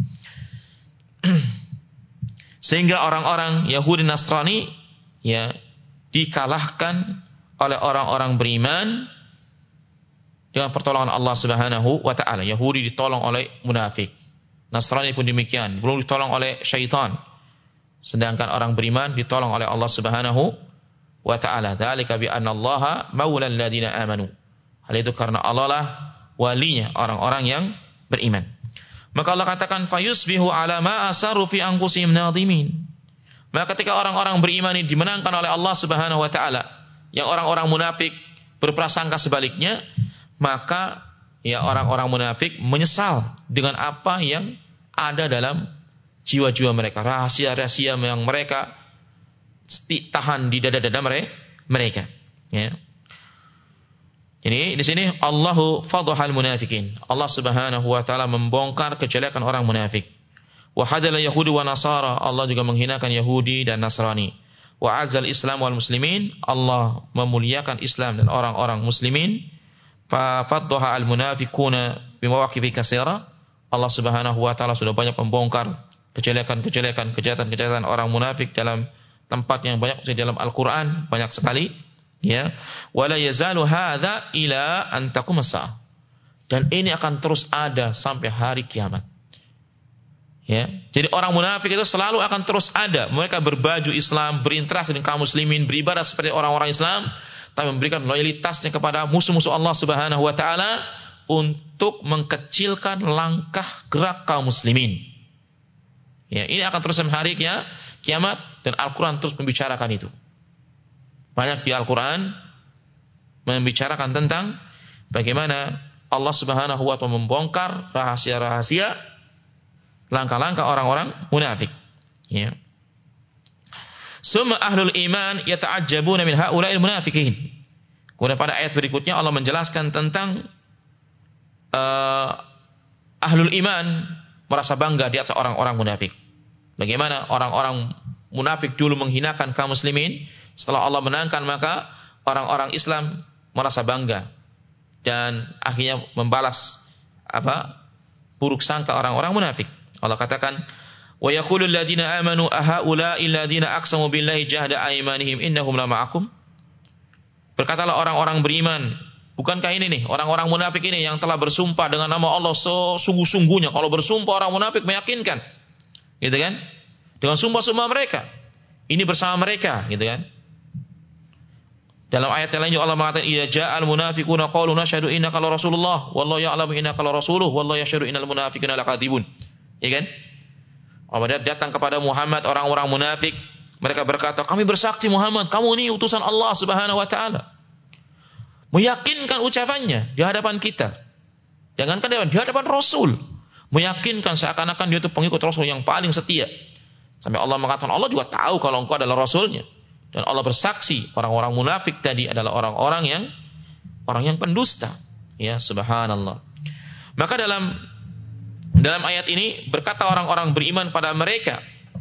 Sehingga orang-orang Yahudi Nasrani ya dikalahkan oleh orang-orang beriman dengan pertolongan Allah Subhanahu wa taala. Yahudi ditolong oleh munafik. Nasrani pun demikian, belum ditolong oleh syaitan. Sedangkan orang beriman ditolong oleh Allah Subhanahu wa taala. Dzalika bi anna Allaha maulal ladina amanu. Hal itu karena Allah lah walinya orang-orang yang beriman. Maka Allah katakan fayusbihu ala ma asaru fi anfusihim nadimin. Maka ketika orang-orang beriman ini dimenangkan oleh Allah Subhanahu wa taala, yang orang-orang munafik berprasangka sebaliknya, maka ya orang-orang munafik menyesal dengan apa yang ada dalam jiwa-jiwa mereka, rahasia-rahasia yang mereka tahan di dada-dada mereka. Ya. Jadi di sini Allahu fadhahal munafikin. Allah Subhanahu wa taala membongkar kejelekan orang munafik. Wa hadala Yahudi wa Nasara, Allah juga menghinakan Yahudi dan Nasrani. Wa azzal Islam wal muslimin, Allah memuliakan Islam dan orang-orang muslimin. Fa fadhaha al munafiquna bimawaqifi katsira. Allah Subhanahu wa taala sudah banyak membongkar kejelekan-kejelekan, kejahatan-kejahatan orang munafik dalam tempat yang banyak di dalam Al-Qur'an, banyak sekali, ya. Wala yazalu hadza ila an taqum as-saah. Dan ini akan terus ada sampai hari kiamat. Ya, jadi orang munafik itu selalu akan terus ada. Mereka berbaju Islam, berinteraksi dengan kaum muslimin, beribadah seperti orang-orang Islam, tapi memberikan loyalitasnya kepada musuh-musuh Allah Subhanahu wa taala untuk mengkecilkan langkah gerak kaum muslimin. Ya, ini akan terus sampai hari kiamat dan Al-Qur'an terus membicarakan itu. Banyak di Al-Qur'an membicarakan tentang bagaimana Allah Subhanahu wa taala membongkar rahasia-rahasia langkah-langkah orang-orang munafik. Ya. Summa ahlul iman yata'ajjabuna min haula'il munafiqin. Kemudian pada ayat berikutnya Allah menjelaskan tentang uh, ahlul iman merasa bangga di atas orang-orang munafik. Bagaimana orang-orang munafik dulu menghinakan kaum muslimin, setelah Allah menangkan maka orang-orang Islam merasa bangga dan akhirnya membalas apa? buruk sangka orang-orang munafik. Allah katakan, "Wa yaqulul ladzina amanu ahaula'il ladzina aqsamu billahi jahda aymanihim innahum la ma'akum." Berkatalah orang-orang beriman, bukankah ini nih orang-orang munafik ini yang telah bersumpah dengan nama Allah sesungguh-sungguhnya. Kalau bersumpah orang munafik meyakinkan. Gitu kan? Dengan sumpah-sumpah mereka. Ini bersama mereka, gitu kan? Dalam ayat yang lain juga Allah mengatakan, "Idza ja'al munafiquna qalu nashhadu innaka la rasulullah wallahu ya'lamu innaka la rasuluh wallahu yashhadu innal munafiqina lakadzibun." Ya kan? Apabila datang kepada Muhammad orang-orang munafik, mereka berkata, "Kami bersaksi Muhammad, kamu ini utusan Allah Subhanahu wa taala." Meyakinkan ucapannya di hadapan kita. Jangankan di hadapan Rasul. Meyakinkan seakan-akan dia itu pengikut Rasul yang paling setia. Sampai Allah mengatakan, Allah juga tahu kalau engkau adalah Rasulnya. Dan Allah bersaksi, orang-orang munafik tadi adalah orang-orang yang orang yang pendusta. Ya, subhanallah. Maka dalam Dalam ayat ini berkata orang-orang beriman pada mereka,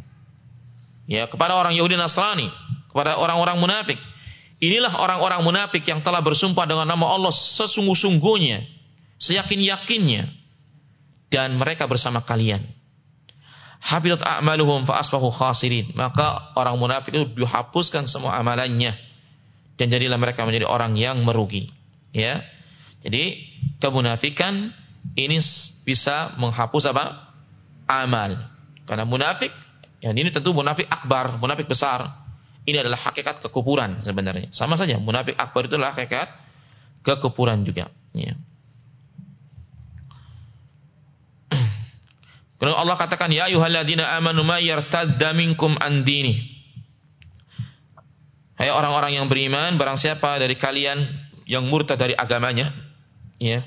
ya, kepada orang Yahudi Nasrani, kepada orang-orang munafik. Inilah orang-orang munafik yang telah bersumpah dengan nama Allah sesungguh-sungguhnya, seyakin-yakinnya, dan mereka bersama kalian. Habitat a'maluhum fa asbahu khasirin. Maka orang munafik itu dihapuskan semua amalannya dan jadilah mereka menjadi orang yang merugi. Ya. Jadi kemunafikan ini bisa menghapus apa? Amal. Karena munafik, yang ini tentu munafik akbar, munafik besar. Ini adalah hakikat kekufuran sebenarnya. Sama saja, munafik akbar itu adalah hakikat kekufuran juga. Ya. Kalau Allah katakan, ya ayyuhalladzina amanu may yartadda minkum an dini. Hai orang-orang yang beriman, barang siapa dari kalian yang murtad dari agamanya, ya.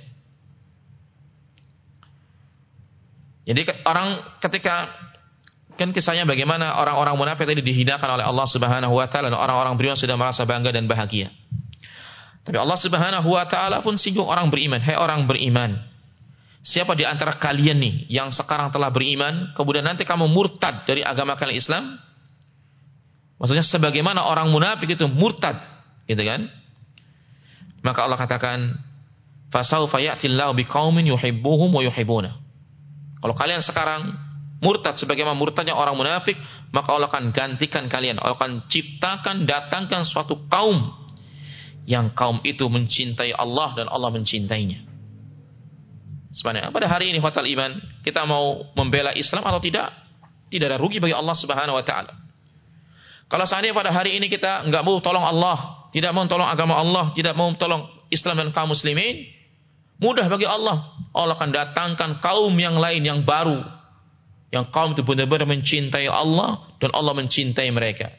Jadi orang ketika kan kisahnya bagaimana orang-orang munafik tadi dihinakan oleh Allah Subhanahu wa taala dan orang-orang beriman sudah merasa bangga dan bahagia. Tapi Allah Subhanahu wa taala pun singgung orang beriman, hai orang beriman. Siapa di antara kalian nih yang sekarang telah beriman, kemudian nanti kamu murtad dari agama kalian Islam? Maksudnya sebagaimana orang munafik itu murtad, gitu kan? Maka Allah katakan, "Fasaufa ya'tillahu biqaumin yuhibbuhum wa yuhibbuna." Kalau kalian sekarang murtad sebagaimana murtadnya orang munafik, maka Allah akan gantikan kalian, Allah akan ciptakan, datangkan suatu kaum yang kaum itu mencintai Allah dan Allah mencintainya. Sebenarnya pada hari ini fatal iman, kita mau membela Islam atau tidak, tidak ada rugi bagi Allah Subhanahu wa taala. Kalau seandainya pada hari ini kita enggak mau tolong Allah, tidak mau tolong agama Allah, tidak mau tolong Islam dan kaum muslimin, mudah bagi Allah. Allah akan datangkan kaum yang lain yang baru, yang kaum itu benar-benar mencintai Allah dan Allah mencintai mereka.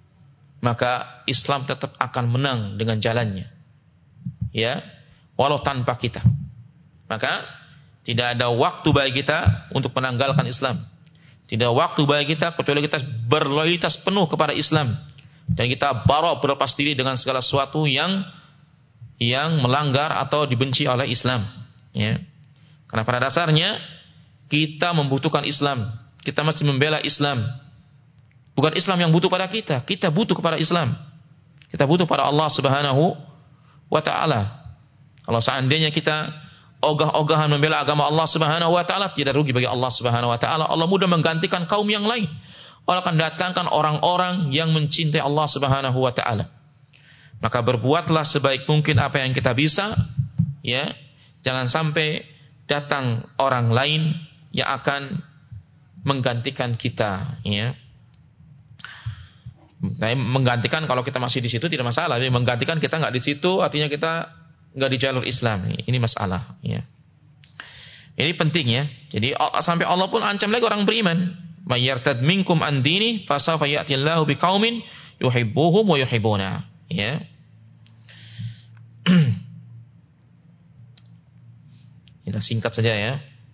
Maka Islam tetap akan menang dengan jalannya. Ya, walau tanpa kita. Maka tidak ada waktu bagi kita untuk menanggalkan Islam. Tidak ada waktu bagi kita kecuali kita berloyalitas penuh kepada Islam dan kita bara berlepas diri dengan segala sesuatu yang yang melanggar atau dibenci oleh Islam. Ya. Karena pada dasarnya kita membutuhkan Islam. Kita mesti membela Islam. Bukan Islam yang butuh pada kita. Kita butuh kepada Islam. Kita butuh pada Allah Subhanahu wa taala. Kalau seandainya kita ogah-ogahan membela agama Allah Subhanahu wa taala, tidak rugi bagi Allah Subhanahu wa taala. Allah mudah menggantikan kaum yang lain. Allah akan datangkan orang-orang yang mencintai Allah Subhanahu wa taala. Maka berbuatlah sebaik mungkin apa yang kita bisa, ya. Jangan sampai datang orang lain yang akan menggantikan kita, ya. Nah, menggantikan kalau kita masih di situ tidak masalah. Tapi menggantikan kita nggak di situ, artinya kita nggak di jalur Islam. Ini masalah, ya. Ini penting, ya. Jadi sampai Allah pun ancam lagi orang beriman. May yartad minkum an dini fasawfa ya'tillahu biqaumin yuhibbuhum wa yuhibbuna. Ya. Kita singkat saja, ya.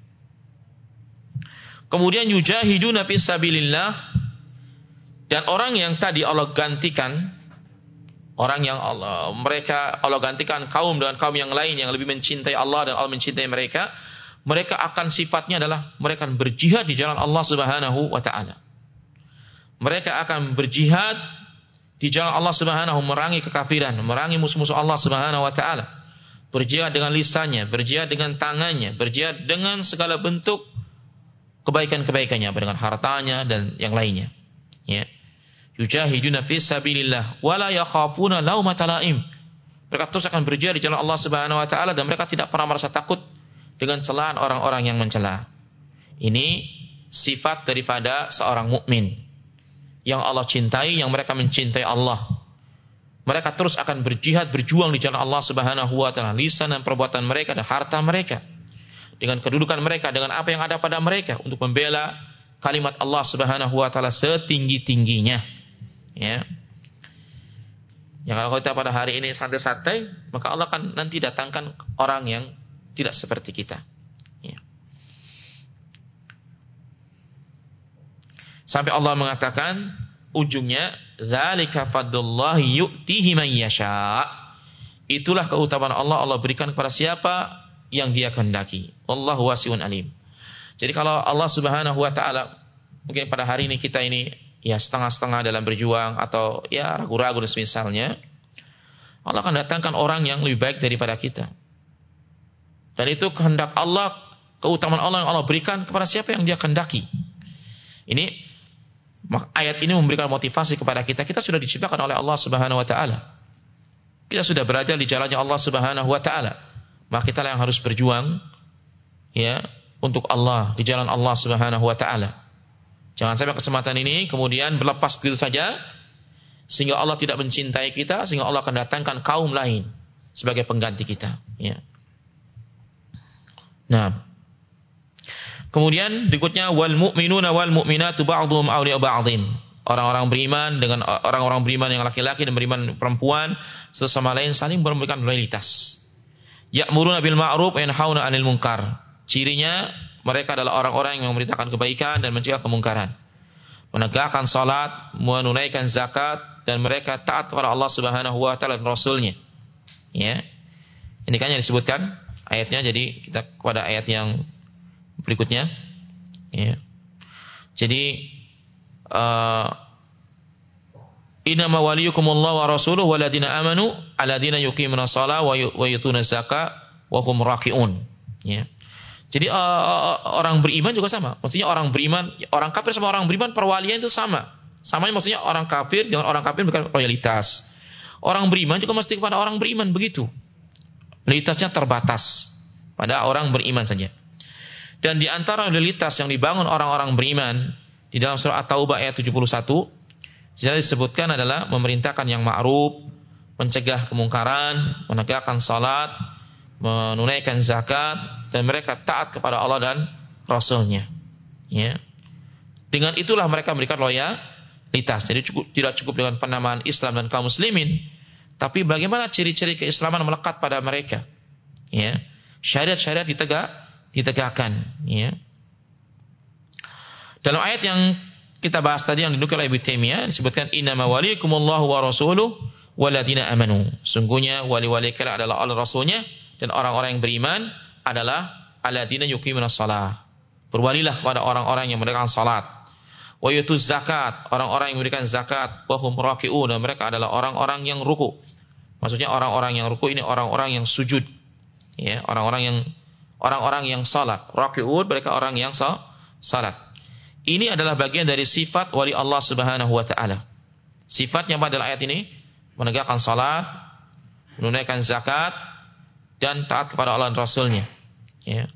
Kemudian yujahiduna fi sabilillah, dan orang yang tadi Allah gantikan, orang yang Allah mereka Allah gantikan kaum dengan kaum yang lain yang lebih mencintai Allah dan Allah mencintai mereka, mereka akan sifatnya adalah mereka akan berjihad di jalan Allah Subhanahu wa taala. Mereka akan berjihad di jalan Allah Subhanahu, merangi kekafiran, merangi musuh-musuh Allah Subhanahu wa taala. Berjihad dengan lisannya, berjihad dengan tangannya, berjihad dengan segala bentuk kebaikan-kebaikannya, dengan hartanya dan yang lainnya. Ya. Yujahiduna fi sabilillah wala yakhafuna laumata laim. Mereka terus akan berjihad di jalan Allah Subhanahu wa taala dan mereka tidak pernah merasa takut dengan celaan orang-orang yang mencela. Ini sifat daripada seorang mukmin yang Allah cintai, yang mereka mencintai Allah. Mereka terus akan berjihad, berjuang di jalan Allah Subhanahu wa taala, lisan dan perbuatan mereka dan harta mereka, dengan kedudukan mereka, dengan apa yang ada pada mereka untuk membela kalimat Allah Subhanahu wa taala setinggi-tingginya. Ya. Ya, kalau kita pada hari ini santai-santai, maka Allah akan nanti datangkan orang yang tidak seperti kita. Ya. Sampai Allah mengatakan ujungnya, dzalika fadlullahi yu'tihi man yasha. Itulah keutamaan Allah, Allah berikan kepada siapa yang Dia kehendaki. Wallahu wasi'un alim. Jadi kalau Allah Subhanahu wa taala, mungkin pada hari ini kita ini ya setengah-setengah dalam berjuang atau ya ragu-ragu dan semisalnya, Allah akan datangkan orang yang lebih baik daripada kita. Dan itu kehendak Allah, keutamaan Allah yang Allah berikan kepada siapa yang Dia kehendaki. Ini ayat ini memberikan motivasi kepada kita. Kita sudah diciptakan oleh Allah Subhanahu wa taala. kita sudah berada di jalannya Allah Subhanahu wa taala. Maka kita yang harus berjuang ya untuk Allah, di jalan Allah Subhanahu wa taala. Jangan sampai kesempatan ini kemudian berlepas begitu saja sehingga Allah tidak mencintai kita, sehingga Allah akan datangkan kaum lain sebagai pengganti kita, ya. Nah, kemudian berikutnya wal mu'minuna wal mu'minatu ba'dhum awliya'u ba'dhin. Orang-orang beriman dengan orang-orang beriman yang laki-laki dan beriman perempuan satu sama lain saling memberikan loyalitas. Ya'muruna bil ma'ruf wa yanhauna 'anil munkar. Cirinya mereka adalah orang-orang yang memerintahkan kebaikan dan mencegah kemungkaran. Menegakkan salat, menunaikan zakat, dan mereka taat kepada Allah Subhanahu wa taala dan Rasul-Nya. Ya. Ini kan yang disebutkan ayatnya, jadi kita kepada ayat yang berikutnya. Ya. Jadi uh, innama waliyukumullahu wa rasuluhu waladina amanu alladina yuqimuna shalah wa yutuna zakah wa hum raki'un. Ya. Jadi uh, orang beriman juga sama. Maksudnya orang beriman, orang kafir sama orang beriman perwalian itu sama. Samanya maksudnya orang kafir dengan orang kafir bukan loyalitas. Orang beriman juga mesti kepada orang beriman begitu. Loyalitasnya terbatas pada orang beriman saja. Dan di antara loyalitas yang dibangun orang-orang beriman di dalam surah At-Taubah ayat tujuh puluh satu, jadi disebutkan adalah memerintahkan yang ma'ruf, mencegah kemungkaran, menegakkan salat, menunaikan zakat, dan mereka taat kepada Allah dan Rasul-Nya. Ya. Dengan itulah mereka memberikan loyalitas. Jadi cukup, tidak cukup dengan penamaan Islam dan kaum muslimin, tapi bagaimana ciri-ciri keislaman melekat pada mereka. Ya. Syariat-syariat ditegak, ditegakkan. Ya. Dalam ayat yang kita bahas tadi yang dinukil oleh Ibnu Taimiyah disebutkan innama waliyukumullahu wa rasuluhu waladina amanu. Sungguhnya wali-wali kalian adalah Allah Rasulnya dan orang-orang yang beriman adalah alladzina yuqimuna shalah. Berwalilah kepada orang-orang yang menegakkan salat. Wa yutuz zakat, orang-orang yang memberikan zakat, wa hum raki'un, dan mereka adalah orang-orang yang ruku. Maksudnya orang-orang yang ruku ini orang-orang yang sujud. Ya, orang-orang yang orang-orang yang salat. Raki'un mereka orang yang salat. Ini adalah bagian dari sifat wali Allah Subhanahu wa taala. Sifatnya pada ayat ini menegakkan salat, menunaikan zakat, dan taat kepada Allah dan Rasul-Nya. Ya.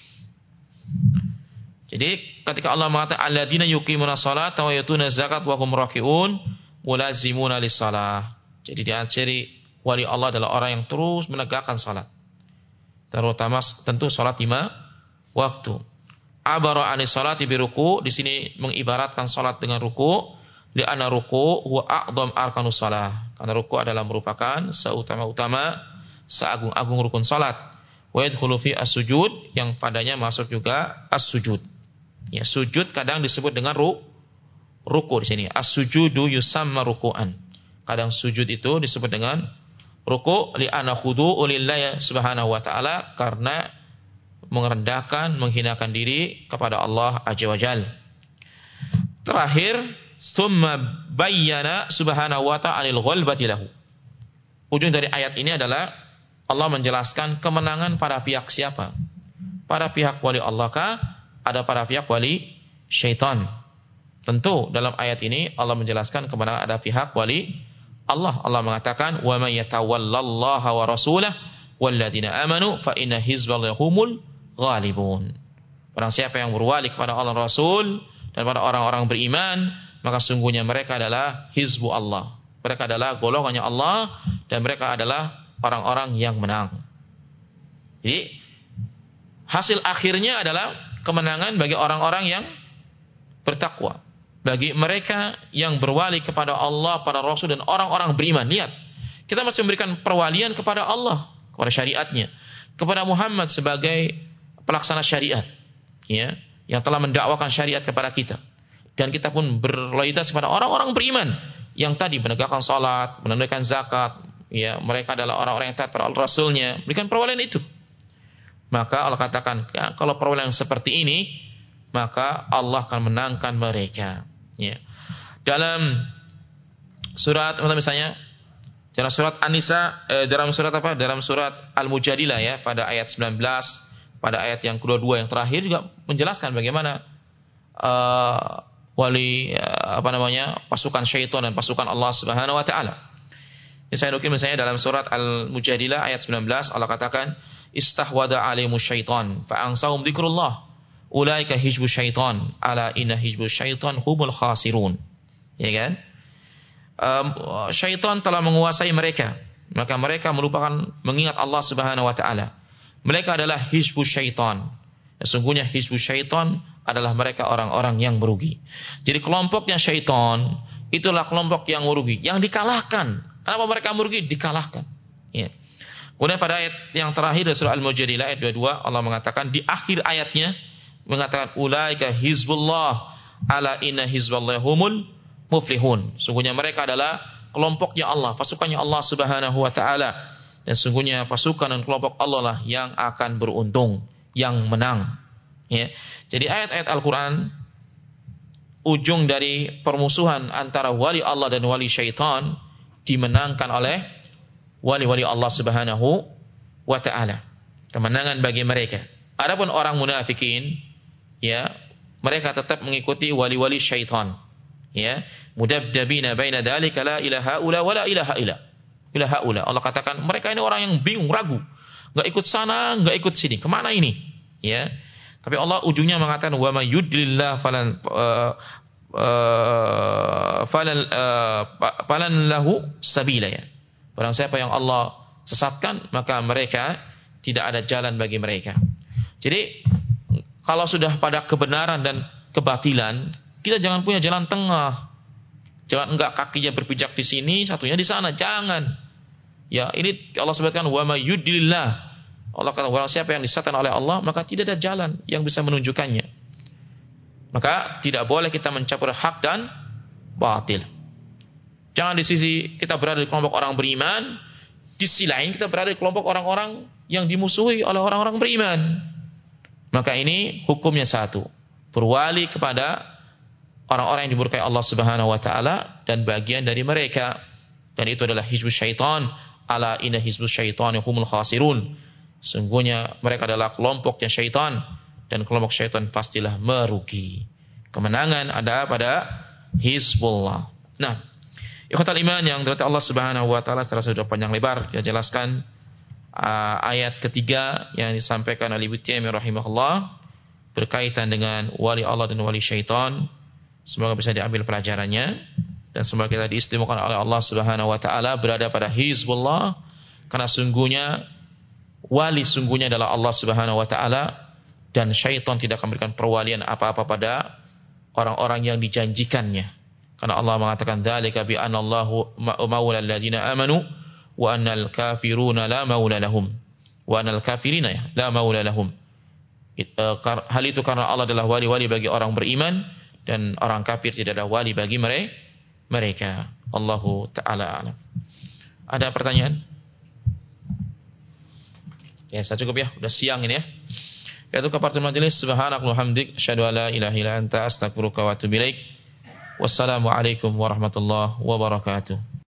Jadi ketika Allah mengatakan alladzina yuqimuna sholata wa yutuna zakat wa hum raki'un mulazimuna lis-shalah. Jadi dia ciri wali Allah adalah orang yang terus menegakkan salat. Terutama tentu salat lima waktu. Abara anis salati biruku, di sini mengibaratkan salat dengan ruku, li anna ruku huwa a'dham arkanus shalah. Karena ruku adalah merupakan seutama-utama, seagung-agung rukun salat. Wa yadkhulu fi as-sujud, yang padanya masuk juga as-sujud. Ya, sujud kadang disebut dengan ru, ruku di sini. As-sujudu yusamma ruku'an. Kadang sujud itu disebut dengan ruku li anna khudu'u lillahi subhanahu wa ta'ala, karena merendahkan, menghinakan diri kepada Allah Azza wa Jalla. Terakhir, summa bayyana subhanahu wa ta'ala anil ghalbati lahu. Ujung dari ayat ini adalah Allah menjelaskan kemenangan pada pihak siapa? Pada pihak wali Allah kah? Ada pada pihak wali syaitan? Tentu dalam ayat ini Allah menjelaskan kemenangan ada pihak wali Allah. Allah mengatakan, "Wa may yatawallallaha wa rasulahu walladzina amanu fa inna hizballahi humul ghalibun." Barang siapa yang berwali kepada Allah Rasul dan pada orang-orang beriman, maka sungguhnya mereka adalah hizbu Allah. Mereka adalah golongannya Allah dan mereka adalah orang-orang yang menang. Jadi hasil akhirnya adalah kemenangan bagi orang-orang yang bertakwa, bagi mereka yang berwali kepada Allah, pada Rasul dan orang-orang beriman. Lihat, kita masih memberikan perwalian kepada Allah, kepada syariatnya, kepada Muhammad sebagai pelaksana syariat, ya, yang telah mendakwakan syariat kepada kita. Dan kita pun berloyalitas kepada orang-orang beriman yang tadi menegakkan salat, menunaikan zakat, ya, mereka adalah orang-orang yang taat pada Rasul-Nya, berikan perwalian itu. Maka Allah katakan, ya, kalau perwalian seperti ini, maka Allah akan menangkan mereka. Ya. Dalam surat, misalnya, dalam surat An-Nisa, eh, dalam surat apa? Dalam surat Al-Mujadilah, ya, pada ayat sembilan belas, pada ayat yang kedua-dua yang terakhir juga menjelaskan bagaimana uh, wali uh, apa namanya pasukan syaitan dan pasukan Allah Subhanahu wa taala. Ini saya nukil misalnya dalam surat Al-Mujadilah ayat sembilan belas Allah katakan istahwada alaihimus syaitan fa ansahum dzikrullah ulaika hizbus syaitan ala inna hizbus syaitan humul khasirun. Ya kan? Um, syaitan telah menguasai mereka, maka mereka melupakan mengingat Allah Subhanahu wa taala. Mereka adalah hizbus syaitan. Sesungguhnya hizbus syaitan adalah mereka orang-orang yang merugi. Jadi kelompoknya syaitan itulah kelompok yang merugi, yang dikalahkan. Kenapa mereka merugi? Dikalahkan. Ya. Kemudian pada ayat yang terakhir dari surah Al-Mujadilah ayat dua puluh dua Allah mengatakan di akhir ayatnya mengatakan ulaika hizbullah ala inna hizballahi humul muflihun. Sungguhnya mereka adalah kelompoknya Allah, pasukannya Allah Subhanahu wa taala. Dan sungguhnya pasukan dan kelompok Allah lah yang akan beruntung, yang menang. Ya. Jadi ayat-ayat Al-Qur'an ujung dari permusuhan antara wali Allah dan wali syaitan dimenangkan oleh wali-wali Allah Subhanahu wa taala. Kemenangan bagi mereka. Adapun orang munafikin, ya, mereka tetap mengikuti wali-wali syaitan. Ya, mudabdabina baina dzalika la ilaha illa wa la ilaha illa. Ilaha illa. Allah katakan mereka ini orang yang bingung, ragu. Enggak ikut sana, enggak ikut sini. Kemana ini? Ya. Tapi Allah ujungnya mengatakan wa may yudlillah falan uh, Uh, falan uh, falan lahu sabila ya. Barang siapa yang Allah sesatkan maka mereka tidak ada jalan bagi mereka. Jadi kalau sudah pada kebenaran dan kebatilan, kita jangan punya jalan tengah. Jangan enggak kakinya berpijak di sini, satunya di sana, jangan. Ya, ini Allah sebutkan wa may yudlillah. Allah kata barang siapa yang disesatkan oleh Allah maka tidak ada jalan yang bisa menunjukkannya. Maka tidak boleh kita mencampur hak dan batil. Jangan di sisi kita berada di kelompok orang beriman, di sisi lain kita berada di kelompok orang-orang yang dimusuhi oleh orang-orang beriman. Maka ini hukumnya satu, berwali kepada orang-orang yang dimurkai Allah Subhanahu wa taala dan bagian dari mereka. Dan itu adalah hizbus syaitan, ala inna hizbus syaitan humul khasirun. Sungguhnya mereka adalah kelompoknya syaitan. Dan kelompok syaitan pastilah merugi. Kemenangan ada pada Hizbullah. Nah, ikhwatal iman yang dirahmati Allah Subhanahu wa taala, setelah sudah panjang lebar dia jelaskan uh, ayat ketiga yang disampaikan oleh Ibnu Taimiyah rahimahullah berkaitan dengan wali Allah dan wali syaitan. Semoga bisa diambil pelajarannya dan semoga kita diistimewakan oleh Allah Subhanahu wa taala berada pada Hizbullah, karena sungguhnya wali sungguhnya adalah Allah Subhanahu wa taala. Dan syaitan tidak akan memberikan perwalian apa-apa pada orang-orang yang dijanjikannya. Karena Allah mengatakan dzalika bi anna Allahu maula alladziina amanu wa annal kafiruna la maula lahum. Wa annal kafirina ya la maula lahum. Hal itu karena Allah adalah wali-wali bagi orang beriman dan orang kafir tidak ada wali bagi mereka. Allahu taala a'lam. Ada pertanyaan? Ya, saya cukup ya, udah siang ini ya. Yaitu kafaratu majelis subhanakallahumma hamdik asyhadu an la ilaha illa anta astaghfiruka wa atubu ilaik. Wassalamu alaikum warahmatullahi wabarakatuh.